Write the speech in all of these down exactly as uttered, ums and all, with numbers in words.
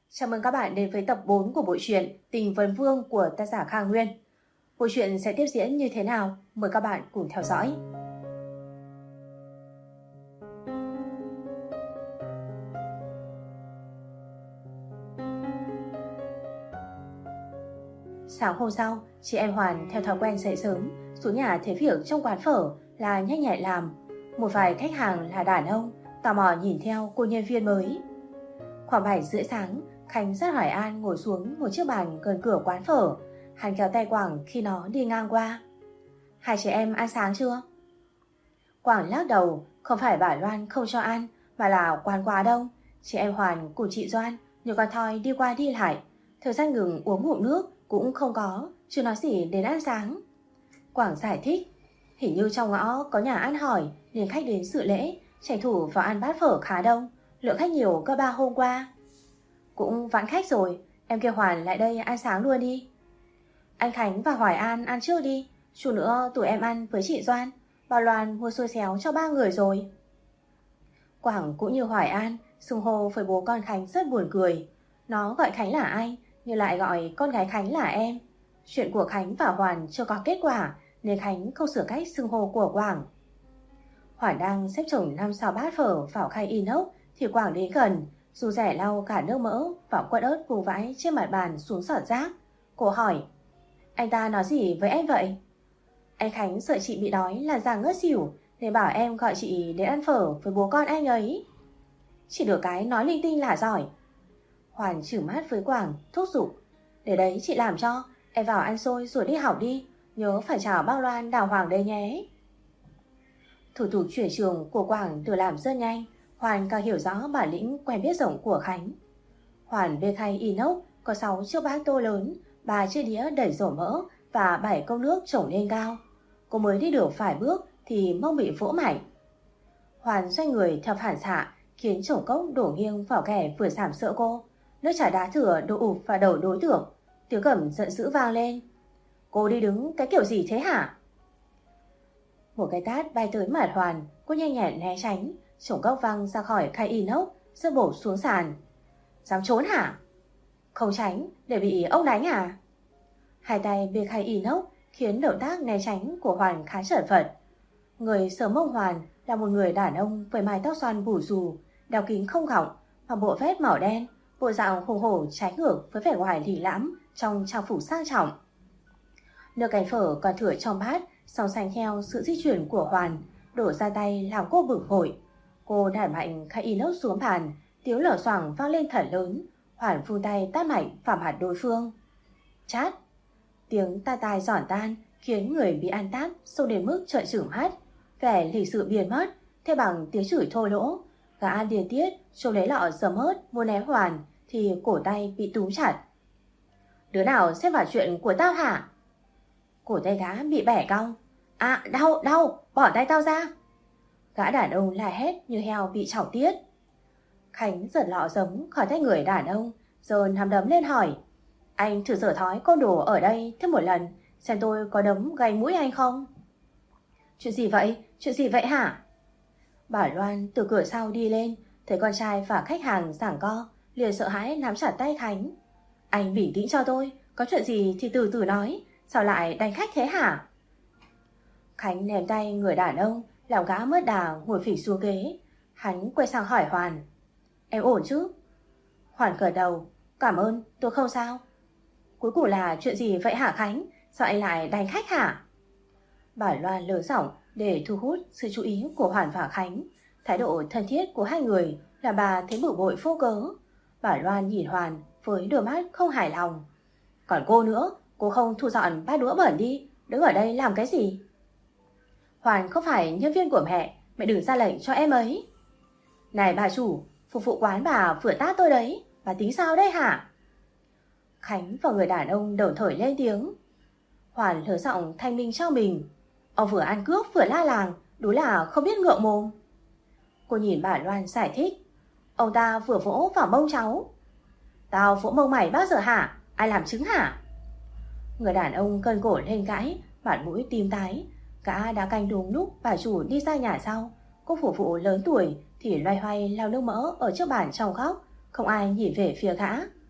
Chào mừng các bạn đến với tập bốn của bộ truyện Tình Vấn Vương của tác giả Kha Nguyên. Bộ truyện sẽ tiếp diễn như thế nào? Mời các bạn cùng theo dõi. Sáng hôm sau, chị em Hoàn theo thói quen dậy sớm, xuống nhà thấy việc trong quán phở là nhanh nhạy làm. Một vài khách hàng là đàn ông, tò mò nhìn theo cô nhân viên mới. Khoảng bảy rưỡi sáng, Khánh dắt Hoài An ngồi xuống một chiếc bàn gần cửa quán phở. Hắn kéo tay Quảng khi nó đi ngang qua. Hai chị em ăn sáng chưa? Quảng lắc đầu, không phải bà Loan không cho ăn, mà là quán quá đông. Chị em Hoàn cùng chị Doan nhiều con thoi đi qua đi lại. Thời gian ngừng uống ngụm nước cũng không có, chưa nói gì đến ăn sáng. Quảng giải thích, hình như trong ngõ có nhà ăn hỏi nên khách đến dự lễ, tranh thủ vào ăn bát phở khá đông, lượng khách nhiều gấp ba hôm qua. Cũng vãn khách rồi, em kêu Hoàn lại đây ăn sáng luôn đi. Anh Khánh và Hoài An ăn trước đi, chút nữa tụi em ăn với chị Doan. Bà Loan mua xôi xéo cho ba người rồi. Quảng cũng như Hoài An xưng hô với bố con Khánh rất buồn cười. Nó gọi Khánh là anh, nhưng lại gọi con gái Khánh là em. Chuyện của Khánh và Hoàn chưa có kết quả nên Khánh không sửa cách xưng hô của Quảng. Hoàn đang xếp chồng năm sáu bát phở vào khay inox thì Quảng đến gần, dù rẻ lau cả nước mỡ và quất ớt vùng vãi trên mặt bàn xuống sọt rác. Cô hỏi, anh ta nói gì với em vậy? Anh Khánh sợ chị bị đói là già ngất xỉu nên bảo em gọi chị đến ăn phở với bố con anh ấy. Chỉ được cái nói linh tinh là giỏi. Hoàn trừng mắt với Quảng, thúc giục, để đấy chị làm cho, em vào ăn xôi rồi đi học đi, nhớ phải chào bác Loan đào hoàng đây nhé. Thủ tục chuyển trường của Quảng được làm rất nhanh. Hoàn càng hiểu rõ bản lĩnh quen biết rộng của Khánh. Hoàn bê khay inox có sáu chiếc bát tô lớn, ba chiếc đĩa đầy dầu mỡ và bảy cốc nước trồng lên cao. Cô mới đi được vài bước thì mông bị vỗ mạnh. Hoàn xoay người theo phản xạ khiến chồng cốc đổ nghiêng vào kẻ vừa sàm sỡ cô. Nước trà đá thừa đổ ụp vào đầu đối tượng. Tiếng gầm giận dữ vang lên. Cô đi đứng cái kiểu gì thế hả? Một cái tát bay tới mặt Hoàn, cô nhanh nhẹn né tránh. Chồng cốc văng ra khỏi khay inox, rơi bổ xuống sàn. Dám trốn hả? Không tránh để bị ông đánh à? Hai tay bê khay inox khiến động tác né tránh của Hoàn khá chật vật. Người sờ mông Hoàn là một người đàn ông với mái tóc xoăn bù xù, đeo kính không gọng, mặc bộ vest màu đen, bộ dạng hùng hổ trái ngược với vẻ ngoài lì lãm trong trang phục sang trọng. Nước canh phở còn thừa trong bát, song sánh theo sự di chuyển của Hoàn, đổ ra tay làm cô bực bội. Cô đẩy mạnh khay inox xuống bàn, tiếng lở xoảng vang lên thật lớn. Hoàn vung tay tát mạnh vào mặt đối phương. Chát! Tiếng tai tai giòn tan khiến người bị ăn tát sâu đến mức trợn trừng mắt, vẻ lịch sự biến mất, thay bằng tiếng chửi thô lỗ. Gã điên tiết trông lấy lọ dấm ớt muốn ném Hoàn thì cổ tay bị túm chặt. Đứa nào xếp vào chuyện của tao hả? Cổ tay gã bị bẻ cong. À, đau, đau, bỏ tay tao ra. Gã đàn ông la hét như heo bị chảo tiết. Khánh giật lọ giấm khỏi tay người đàn ông, rồi nắm đấm lên hỏi, anh thử dở thói côn đồ ở đây thêm một lần, xem tôi có đấm gay mũi anh không? Chuyện gì vậy? Chuyện gì vậy hả? Bà Loan từ cửa sau đi lên, thấy con trai và khách hàng giằng co, liền sợ hãi nắm chặt tay Khánh. Anh bình tĩnh cho tôi, có chuyện gì thì từ từ nói, sao lại đánh khách thế hả? Khánh ném tay người đàn ông, làm gã mất đà ngồi phịch xuống ghế. Hắn quay sang hỏi Hoàn, em ổn chứ? Hoàn gật đầu, cảm ơn, tôi không sao. Cuối cùng là chuyện gì vậy hả Khánh? Sao anh lại đánh khách hả? Bà Loan lớn giọng để thu hút sự chú ý của Hoàn và Khánh. Thái độ thân thiết của hai người làm bà thấy bực bội vô cớ. Bà Loan nhìn Hoàn với đôi mắt không hài lòng. Còn cô nữa, cô không thu dọn bát đũa bẩn đi, đứng ở đây làm cái gì? Hoàn không phải nhân viên của mẹ, mẹ đừng ra lệnh cho em ấy. Này bà chủ, phục vụ quán bà vừa tát tôi đấy, bà tính sao đấy hả? Khánh và người đàn ông đồng thời lên tiếng. Hoàn lớn giọng thanh minh cho mình. Ông vừa ăn cướp vừa la làng, đúng là không biết ngượng mồm. Cô nhìn bà Loan giải thích. Ông ta vừa vỗ vào mông cháu. Tao vỗ mông mày bao giờ hả? Ai làm chứng hả? Người đàn ông cơn cổ lên cãi, mặt mũi tím tái. Gã đã canh đúng lúc bà chủ đi ra nhà sau. Cô phục vụ lớn tuổi thì loay hoay lau nước mỡ ở trước bàn trong góc, không ai nhìn về phía gã.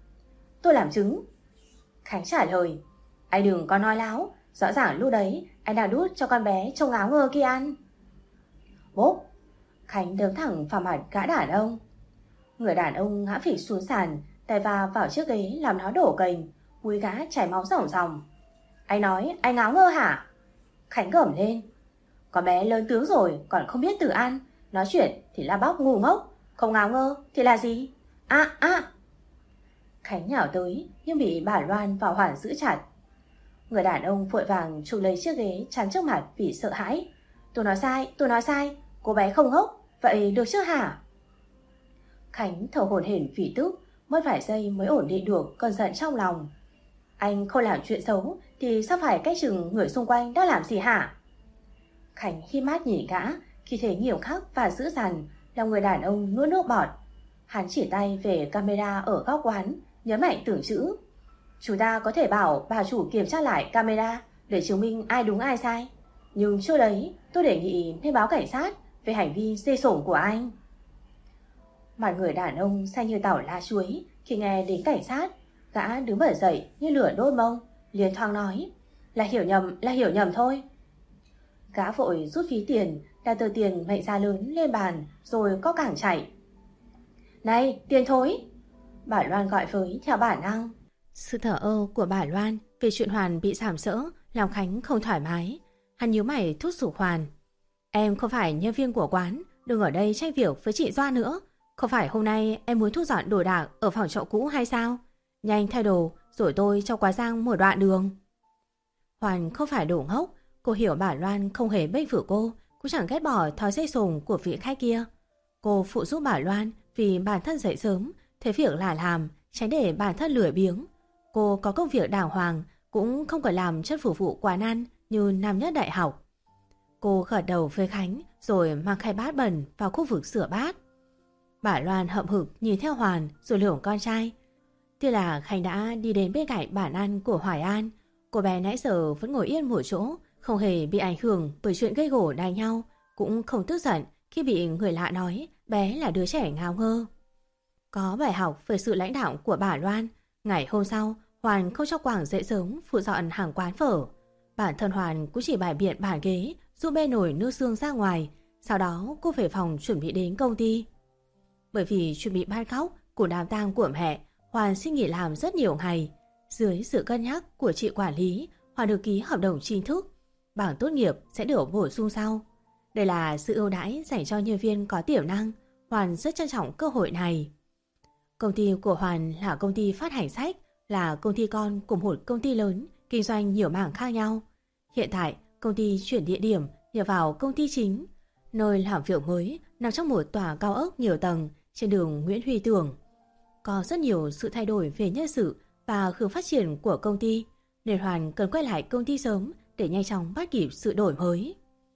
tôi làm chứng. Khánh trả lời, anh đừng có nói láo, rõ ràng lúc đấy anh đang đút cho con bé trông ngáo ngơ kia ăn. Bốp! Khánh đấm thẳng vào mặt gã đàn ông. Người đàn ông ngã phịch xuống sàn, tay va vào chiếc ghế làm nó đổ cành, mũi gã chảy máu ròng ròng. Anh nói anh ngáo ngơ hả? Khánh gầm lên. Con bé lớn tướng rồi còn không biết tự ăn, nói chuyện thì la bóc ngu ngốc, không ngáo ngơ thì là gì? À à! Khánh nhào tới nhưng bị bà Loan vào Hoàn giữ chặt. Người đàn ông vội vàng chụp lấy chiếc ghế chắn trước mặt vì sợ hãi. Tôi nói sai, tôi nói sai, cô bé không ngốc, vậy được chứ hả? Khánh thở hổn hển vì tức, mất vài giây mới ổn định được cơn giận trong lòng. Anh không làm chuyện xấu thì sao phải cách chừng người xung quanh đã làm gì hả? Khánh híp mắt nhìn gã, khi thế nghiêm khắc và dữ dằn, làm người đàn ông nuốt nước bọt. Hắn chỉ tay về camera ở góc quán, nhấn mạnh từng chữ. Chúng ta có thể bảo bà chủ kiểm tra lại camera để chứng minh ai đúng ai sai. Nhưng chưa đấy, tôi đề nghị nên báo cảnh sát về hành vi dê sổm của anh. Mặt người đàn ông xanh như tàu lá chuối khi nghe đến cảnh sát. Gã đứng bật dậy như lửa đốt mông, liền thoáng nói, là hiểu nhầm, là hiểu nhầm thôi. Gã vội rút ví tiền, đặt tờ tiền mệnh giá lớn lên bàn rồi có cẳng chạy. Này, tiền thối! Bà Loan gọi với theo bản năng. Sự thở ơ của bà Loan về chuyện Hoàn bị sàm sỡ làm Khánh không thoải mái. Hắn nhíu mày thúc giục Hoàn. Em không phải nhân viên của quán, đừng ở đây tranh việc với chị Doa nữa. Không phải hôm nay em muốn thu dọn đồ đạc ở phòng trọ cũ hay sao? Nhanh thay đồ rồi tôi cho quá giang một đoạn đường. Hoàn không phải đồ ngốc, cô hiểu bà Loan không hề bênh vực cô, cũng chẳng ghét bỏ thói dây sùng của vị khách kia. Cô phụ giúp bà Loan vì bản thân dậy sớm, thấy việc là làm, tránh để bản thân lười biếng. Cô có công việc đàng hoàng, cũng không cần làm chất phục vụ quán ăn như năm nhất đại học. Cô gật đầu với Khánh rồi mang khay bát bẩn vào khu vực rửa bát. Bà Loan hậm hực nhìn theo Hoàn rồi lườm con trai. Tuy là Khánh đã đi đến bên cạnh bàn ăn của Hoài An, cô bé nãy giờ vẫn ngồi yên một chỗ, không hề bị ảnh hưởng bởi chuyện gây gổ đánh nhau, cũng không tức giận khi bị người lạ nói bé là đứa trẻ ngáo ngơ. Có bài học về sự lãnh đạo của bà Loan. Ngày hôm sau, Hoàn không cho Quảng dậy sớm phụ dọn hàng quán phở. Bản thân Hoàn cũng chỉ bày biện bàn ghế, giúp bê nồi nước xương ra ngoài. Sau đó cô về phòng chuẩn bị đến công ty. Bởi vì chuẩn bị ban khóc của đám tang của mẹ, Hoàn xin nghỉ làm rất nhiều ngày. Dưới sự cân nhắc của chị quản lý, Hoàn được ký hợp đồng chính thức. Bảng tốt nghiệp sẽ được bổ sung sau. Đây là sự ưu đãi dành cho nhân viên có tiềm năng. Hoàn rất trân trọng cơ hội này. Công ty của Hoàn là công ty phát hành sách, là công ty con của một công ty lớn, kinh doanh nhiều mảng khác nhau. Hiện tại, công ty chuyển địa điểm nhờ vào công ty chính. Nơi làm việc mới nằm trong một tòa cao ốc nhiều tầng trên đường Nguyễn Huy Tưởng. Có rất nhiều sự thay đổi về nhân sự và hướng phát triển của công ty, nên Hoàn cần quay lại công ty sớm để nhanh chóng bắt kịp sự đổi mới.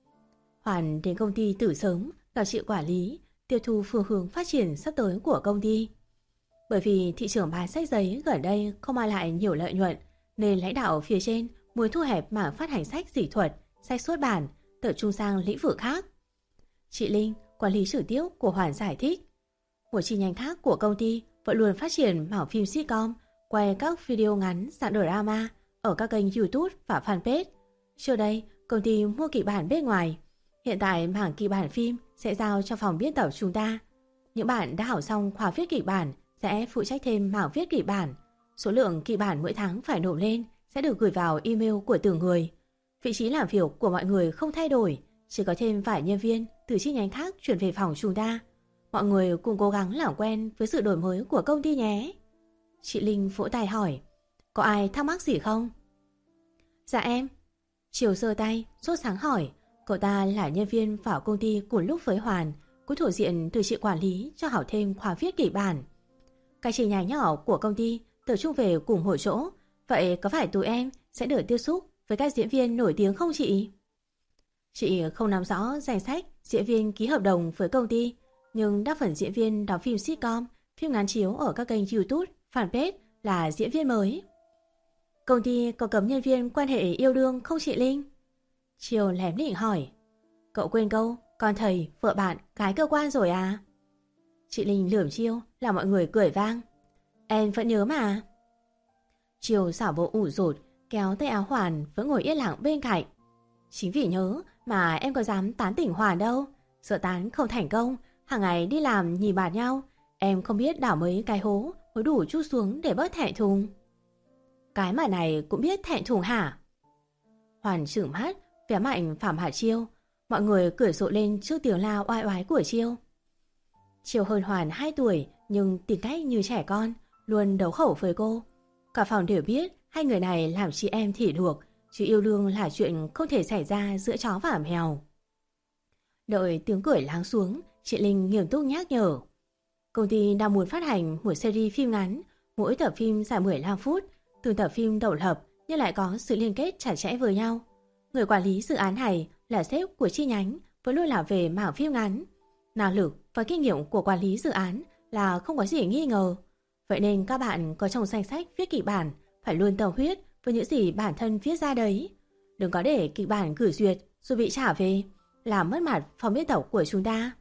Hoàn đến công ty từ sớm, gặp chị quản lý, tiếp thu phương hướng phát triển sắp tới của công ty. Bởi vì thị trường bán sách giấy gần đây không mang lại nhiều lợi nhuận, nên lãnh đạo phía trên muốn thu hẹp mảng phát hành sách dịch thuật, sách xuất bản, tập trung sang lĩnh vực khác. Chị Linh, quản lý trực tiếp của Hoàn giải thích. Một chi nhánh khác của công ty vẫn luôn phát triển mảng phim sitcom, quay các video ngắn dạng drama ở các kênh YouTube và fanpage. Trước đây, công ty mua kịch bản bên ngoài. Hiện tại mảng kịch bản phim sẽ giao cho phòng biên tập chúng ta. Những bạn đã học xong khóa viết kịch bản sẽ phụ trách thêm mảng viết kịch bản. Số lượng kịch bản mỗi tháng phải nộp lên sẽ được gửi vào email của từng người. Vị trí làm việc của mọi người không thay đổi, chỉ có thêm vài nhân viên từ chi nhánh khác chuyển về phòng chúng ta. Mọi người cùng cố gắng làm quen với sự đổi mới của công ty nhé. Chị Linh vỗ tay hỏi, có ai thắc mắc gì không? Dạ em. Chiều giơ tay, sốt sáng hỏi. Cậu ta là nhân viên vào công ty cùng lúc với Hoàn, cũng thuộc diện từ chị quản lý cho học thêm khóa viết kịch bản. Các chi nhánh nhỏ của công ty tập trung về cùng một chỗ, vậy có phải tụi em sẽ được tiếp xúc với các diễn viên nổi tiếng không chị? Chị không nắm rõ danh sách diễn viên ký hợp đồng với công ty, nhưng đa phần diễn viên đóng phim sitcom, phim ngắn chiếu ở các kênh YouTube, fanpage là diễn viên mới. Công ty có cấm nhân viên quan hệ yêu đương không chị Linh? Chiều lém định hỏi. Cậu quên câu, con thầy, vợ bạn, cái cơ quan rồi à? Chị Linh lườm Chiêu làm mọi người cười vang. Em vẫn nhớ mà. Chiều xảo bộ ủ rột, kéo tay áo Hoàn vẫn ngồi yên lặng bên cạnh. Chính vì nhớ mà em có dám tán tỉnh Hoàn đâu. Sợ tán không thành công, hàng ngày đi làm nhìn bạt nhau, em không biết đảo mấy cái hố mới đủ chút xuống để bớt thẹn thùng. Cái mà này cũng biết thẹn thùng hả? Hoàn trừng mắt, vẻ mạnh phảm hả Chiêu. Mọi người cười rộ lên trước tiếng la oai oái của Chiêu. Chiêu hơn Hoàn hai tuổi nhưng tính cách như trẻ con, luôn đấu khẩu với cô. Cả phòng đều biết hai người này làm chị em thì được, chứ yêu đương là chuyện không thể xảy ra giữa chó và mèo. Đợi tiếng cười lắng xuống, chị Linh nghiêm túc nhắc nhở. Công ty đang muốn phát hành một series phim ngắn, mỗi tập phim dài mười lăm phút, từng tập phim độc lập nhưng lại có sự liên kết chặt chẽ với nhau. Người quản lý dự án này là sếp của chi nhánh, vẫn luôn làm về mảng phim ngắn. Năng lực và kinh nghiệm của quản lý dự án là không có gì nghi ngờ. Vậy nên các bạn có trong danh sách viết kịch bản phải luôn tâm huyết với những gì bản thân viết ra đấy. Đừng có để kịch bản gửi duyệt rồi bị trả về, làm mất mặt phòng biên tập của chúng ta.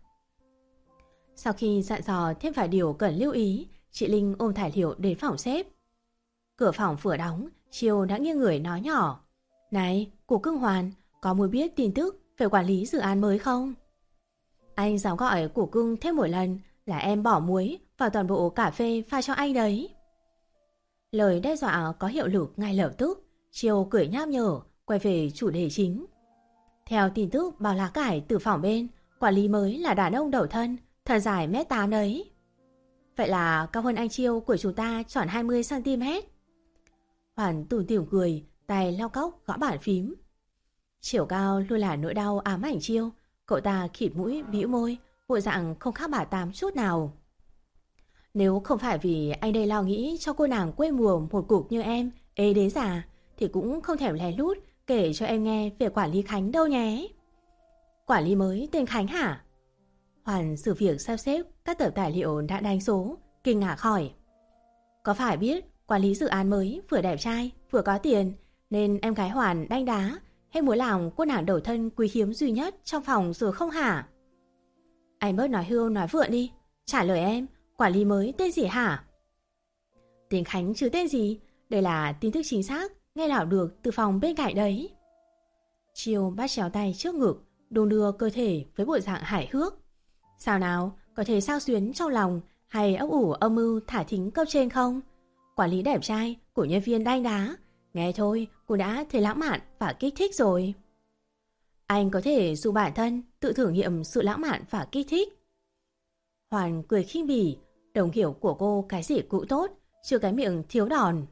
Sau khi dặn dò thêm vài điều cần lưu ý, chị Linh ôm tài liệu đến phòng sếp. Cửa phòng vừa đóng, Chiêu đã nghiêng người nói nhỏ. Này, cô Cưng Hoàn, có muốn biết tin tức về quản lý dự án mới không? Anh dám gọi của Cưng thêm một lần là em bỏ muối vào toàn bộ cà phê pha cho anh đấy. Lời đe dọa có hiệu lực ngay lập tức. Chiêu cười nham nhở, quay về chủ đề chính. Theo tin tức báo lá cải từ phòng bên, quản lý mới là đàn ông đầu thân, thân dài mét tám đấy. Vậy là cao hơn anh Chiêu của chúng ta tròn hai mươi xăng ti mét. Hoàn tủm tỉm cười, tay lau cốc gõ bàn phím. Chiều cao luôn là nỗi đau ám ảnh Chiêu. Cậu ta khịt mũi bĩu môi, bộ dạng không khác bà Tám chút nào. Nếu không phải vì anh đây lo nghĩ cho cô nàng quê mùa một cục như em ê đế già, thì cũng không thèm lén lút kể cho em nghe về quản lý Khánh đâu nhé. Quản lý mới tên Khánh hả? Hoàn xử việc sắp xếp các tờ tài liệu đã đánh số, kinh ngạc hỏi. Có phải biết quản lý dự án mới vừa đẹp trai vừa có tiền nên em gái Hoàn đanh đá, hay muốn làm cô nàng đầu thân quý hiếm duy nhất trong phòng rồi không hả? Anh bớt nói hưu nói vượn đi, trả lời em, quản lý mới tên gì hả? Tên Khánh chứ tên gì, đây là tin tức chính xác, nghe nào được từ phòng bên cạnh đấy. Chiêu bắt chéo tay trước ngực, đung đưa cơ thể với bộ dạng hài hước. Sao nào, có thể sao xuyến trong lòng hay ấp ủ âm mưu thả thính cấp trên không? Quản lý đẹp trai của nhân viên đanh đá, nghe thôi cô đã thấy lãng mạn và kích thích rồi. Anh có thể giúp bản thân tự thử nghiệm sự lãng mạn và kích thích. Hoàn cười khinh bỉ, đồng hiểu của cô cái gì cũng tốt, chưa cái miệng thiếu đòn.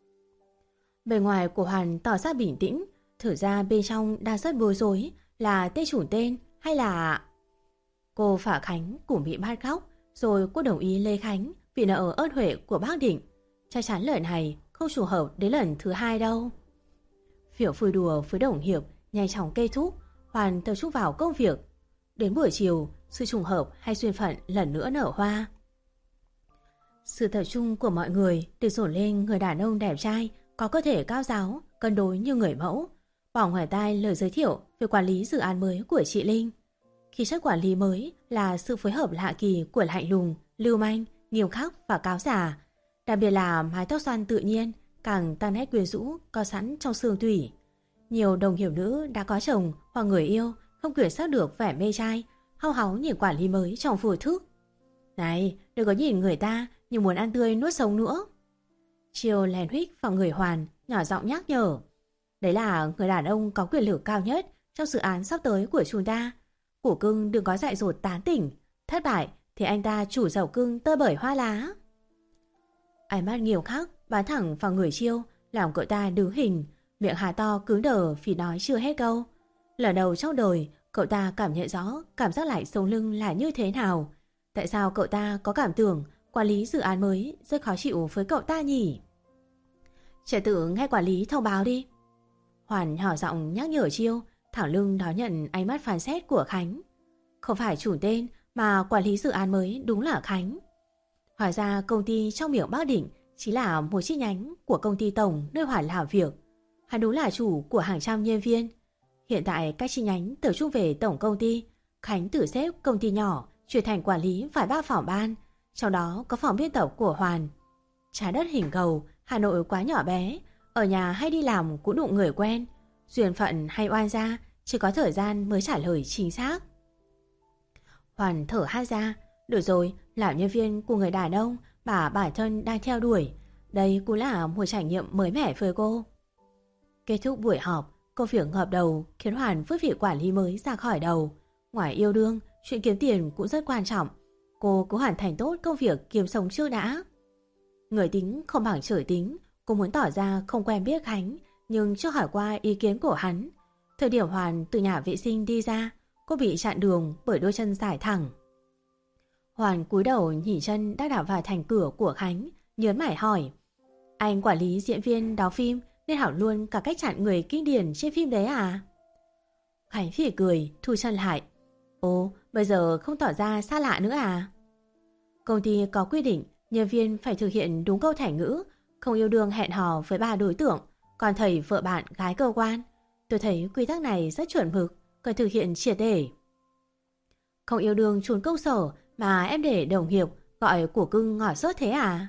Bề ngoài của Hoàn tỏ ra bình tĩnh, thử ra bên trong đang rất bối rối là tên chủ tên hay là... Cô phả Khánh cũng bị bắt góc, rồi cô đồng ý Lê Khánh vì nợ ơn huệ của bác Định. Chắc chắn lời này không phù hợp đến lần thứ hai đâu. Việc vui đùa với đồng hiệp nhanh chóng kết thúc, Hoàn tập trung vào công việc. Đến buổi chiều, sự trùng hợp hay duyên phận lần nữa nở hoa. Sự tập trung của mọi người được dồn lên người đàn ông đẹp trai, có cơ thể cao ráo, cân đối như người mẫu. Bỏ ngoài tai lời giới thiệu về quản lý dự án mới của chị Linh. Khí chất quản lý mới là sự phối hợp lạ kỳ của lạnh lùng, lưu manh, nghiêm khắc và cáo giả. Đặc biệt là mái tóc xoăn tự nhiên càng tăng nét quyến rũ có sẵn trong xương thủy. Nhiều đồng nghiệp nữ đã có chồng hoặc người yêu không kiểm soát được vẻ mê trai, hau háu nhìn quản lý mới trong vô thức. Này, đừng có nhìn người ta như muốn ăn tươi nuốt sống nữa. Chiều lèn huých vào người Hoàn, nhỏ giọng nhắc nhở. Đấy là người đàn ông có quyền lực cao nhất trong dự án sắp tới của chúng ta. Củ Cưng đừng có dại dột tán tỉnh, thất bại thì anh ta chủ dầu cưng tơi bời hoa lá. Ánh mắt nghiêm khắc bắn thẳng vào người Chiêu, làm cậu ta đứng hình, miệng hà to cứng đờ vì nói chưa hết câu. Lần đầu trong đời, cậu ta cảm nhận rõ cảm giác lại sống lưng là như thế nào. Tại sao cậu ta có cảm tưởng quản lý dự án mới rất khó chịu với cậu ta nhỉ? Trẻ tự nghe quản lý thông báo đi. Hoàn nhỏ giọng nhắc nhở Chiêu, thẳng lưng đón nhận ánh mắt phán xét của Khánh. Không phải chủ tên mà quản lý dự án mới đúng là Khánh. Hóa ra công ty trong miệng bác Định chỉ là một chi nhánh của công ty tổng nơi Hoàn làm việc. Hắn đúng là chủ của hàng trăm nhân viên. Hiện tại các chi nhánh tập trung về tổng công ty. Khánh từ xếp công ty nhỏ chuyển thành quản lý vài ba phòng ban, trong đó có phòng biên tập của Hoàn. Trái đất hình cầu Hà Nội quá nhỏ bé, ở nhà hay đi làm cũng đụng người quen, duyên phận hay oan gia, chỉ có thời gian mới trả lời chính xác. Hoàn thở hát ra, được rồi, làm nhân viên của người đàn ông mà bản thân đang theo đuổi, đây cũng là một trải nghiệm mới mẻ với cô. Kết thúc buổi họp, công việc ngợp đầu khiến Hoàn vứt vị quản lý mới ra khỏi đầu. Ngoài yêu đương, chuyện kiếm tiền cũng rất quan trọng. Cô cứ hoàn thành tốt công việc kiếm sống trước đã. Người tính không bằng trời tính, cô muốn tỏ ra không quen biết Khánh, nhưng chưa hỏi qua ý kiến của hắn. Thời điểm Hoàn từ nhà vệ sinh đi ra, cô bị chặn đường bởi đôi chân dài thẳng. Hoàn cúi đầu nhìn chân đã đạp vào thành cửa của Khánh, nhớn mày hỏi: anh quản lý diễn viên đóng phim nên học luôn cả cách chặn người kinh điển trên phim đấy à? Khánh phỉ cười, thu chân lại. Ồ, bây giờ không tỏ ra xa lạ nữa à? Công ty có quy định nhân viên phải thực hiện đúng câu thành ngữ, không yêu đương hẹn hò với ba đối tượng, còn thầy vợ bạn gái cơ quan. Tôi thấy quy tắc này rất chuẩn mực, cần thực hiện triệt để. Không yêu đương trốn công sở mà em để đồng nghiệp gọi của cưng ngỏ sớt thế à?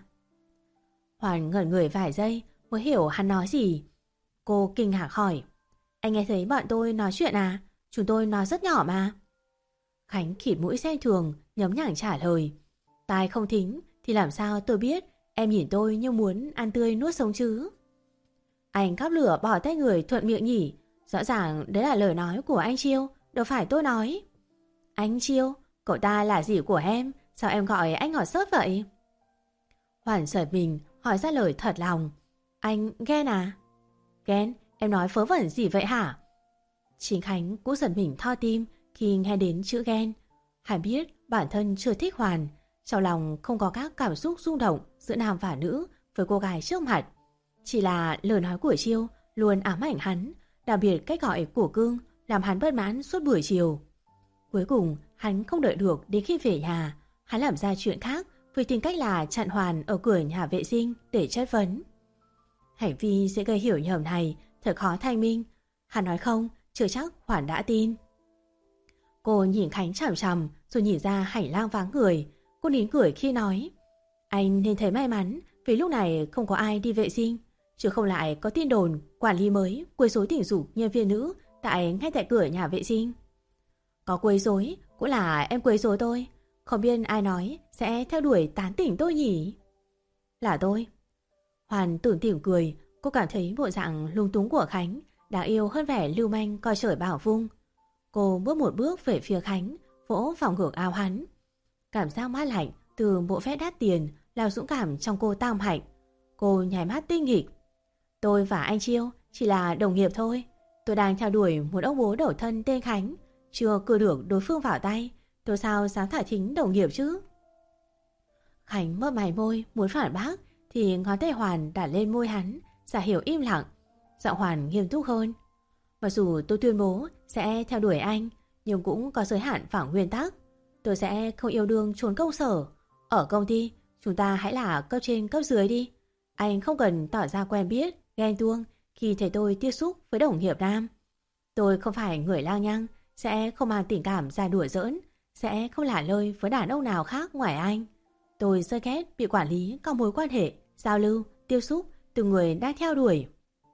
Hoàn ngẩn người vài giây mới hiểu hắn nói gì. Cô kinh ngạc hỏi: anh nghe thấy bọn tôi nói chuyện à? Chúng tôi nói rất nhỏ mà. Khánh khịt mũi xem thường, nhấm nhảng trả lời: tai không thính thì làm sao tôi biết em nhìn tôi như muốn ăn tươi nuốt sống chứ? Anh cắp lửa bỏ tay người thuận miệng nhỉ? Rõ ràng đấy là lời nói của anh Chiêu, đâu phải tôi nói. Anh Chiêu, cậu ta là gì của em? Sao em gọi anh ngọt sớt vậy? Hoàn giật mình hỏi ra lời thật lòng: anh ghen à? Ghen? Em nói vớ vẩn gì vậy hả? Chính Khánh cũng giật mình thao tim khi nghe đến chữ ghen. Hắn biết bản thân chưa thích Hoàn, trong lòng không có các cảm xúc rung động giữa nam và nữ với cô gái trước mặt. Chỉ là lời nói của Chiêu luôn ám ảnh hắn, đặc biệt cách gọi của cưng làm hắn bất mãn suốt buổi chiều. Cuối cùng hắn không đợi được đến khi về nhà, hắn làm ra chuyện khác với tính cách là chặn Hoàn ở cửa nhà vệ sinh để chất vấn. Hành vi sẽ gây hiểu nhầm này thật khó thanh minh. Hắn nói không, chưa chắc Hoàn đã tin. Cô nhìn Khánh chằm chằm rồi nhìn ra hành lang vắng người. Cô nín cười khi nói: anh nên thấy may mắn vì lúc này không có ai đi vệ sinh, chứ không lại có tin đồn quản lý mới quấy rối tình dục nhân viên nữ tại ngay tại cửa nhà vệ sinh. Có quấy rối cũng là em quấy rối tôi, không biết ai nói sẽ theo đuổi tán tỉnh tôi nhỉ? Là tôi. Hoàn tủm tỉm cười, cô cảm thấy bộ dạng lung túng của Khánh đáng yêu hơn vẻ lưu manh coi trời bảo vung. Cô bước một bước về phía Khánh, vỗ vào ngược áo hắn. Cảm giác mát lạnh từ bộ vest đắt tiền làm dũng cảm trong cô tam hạnh. Cô nháy mắt tinh nghịch. Tôi và anh Chiêu chỉ là đồng nghiệp thôi. Tôi đang theo đuổi một ông bố đổ thân tên Khánh, chưa cưa được đối phương vào tay, tôi sao dám thả thính đồng nghiệp chứ? Khánh mấp mày môi muốn phản bác thì ngón tay Hoàn đặt lên môi hắn, giả hiểu im lặng. Giọng Hoàn nghiêm túc hơn: mặc dù tôi tuyên bố sẽ theo đuổi anh, nhưng cũng có giới hạn và nguyên tắc. Tôi sẽ không yêu đương trốn công sở. Ở công ty chúng ta hãy là cấp trên cấp dưới đi. Anh không cần tỏ ra quen biết, ghen tuông khi thấy tôi tiếp xúc với đồng nghiệp nam. Tôi không phải người lang nhăng, sẽ không mang tình cảm ra đùa giỡn, sẽ không lả lơi với đàn ông nào khác ngoài anh. Tôi rất ghét bị quản lý các mối quan hệ, giao lưu, tiếp xúc từ người đang theo đuổi.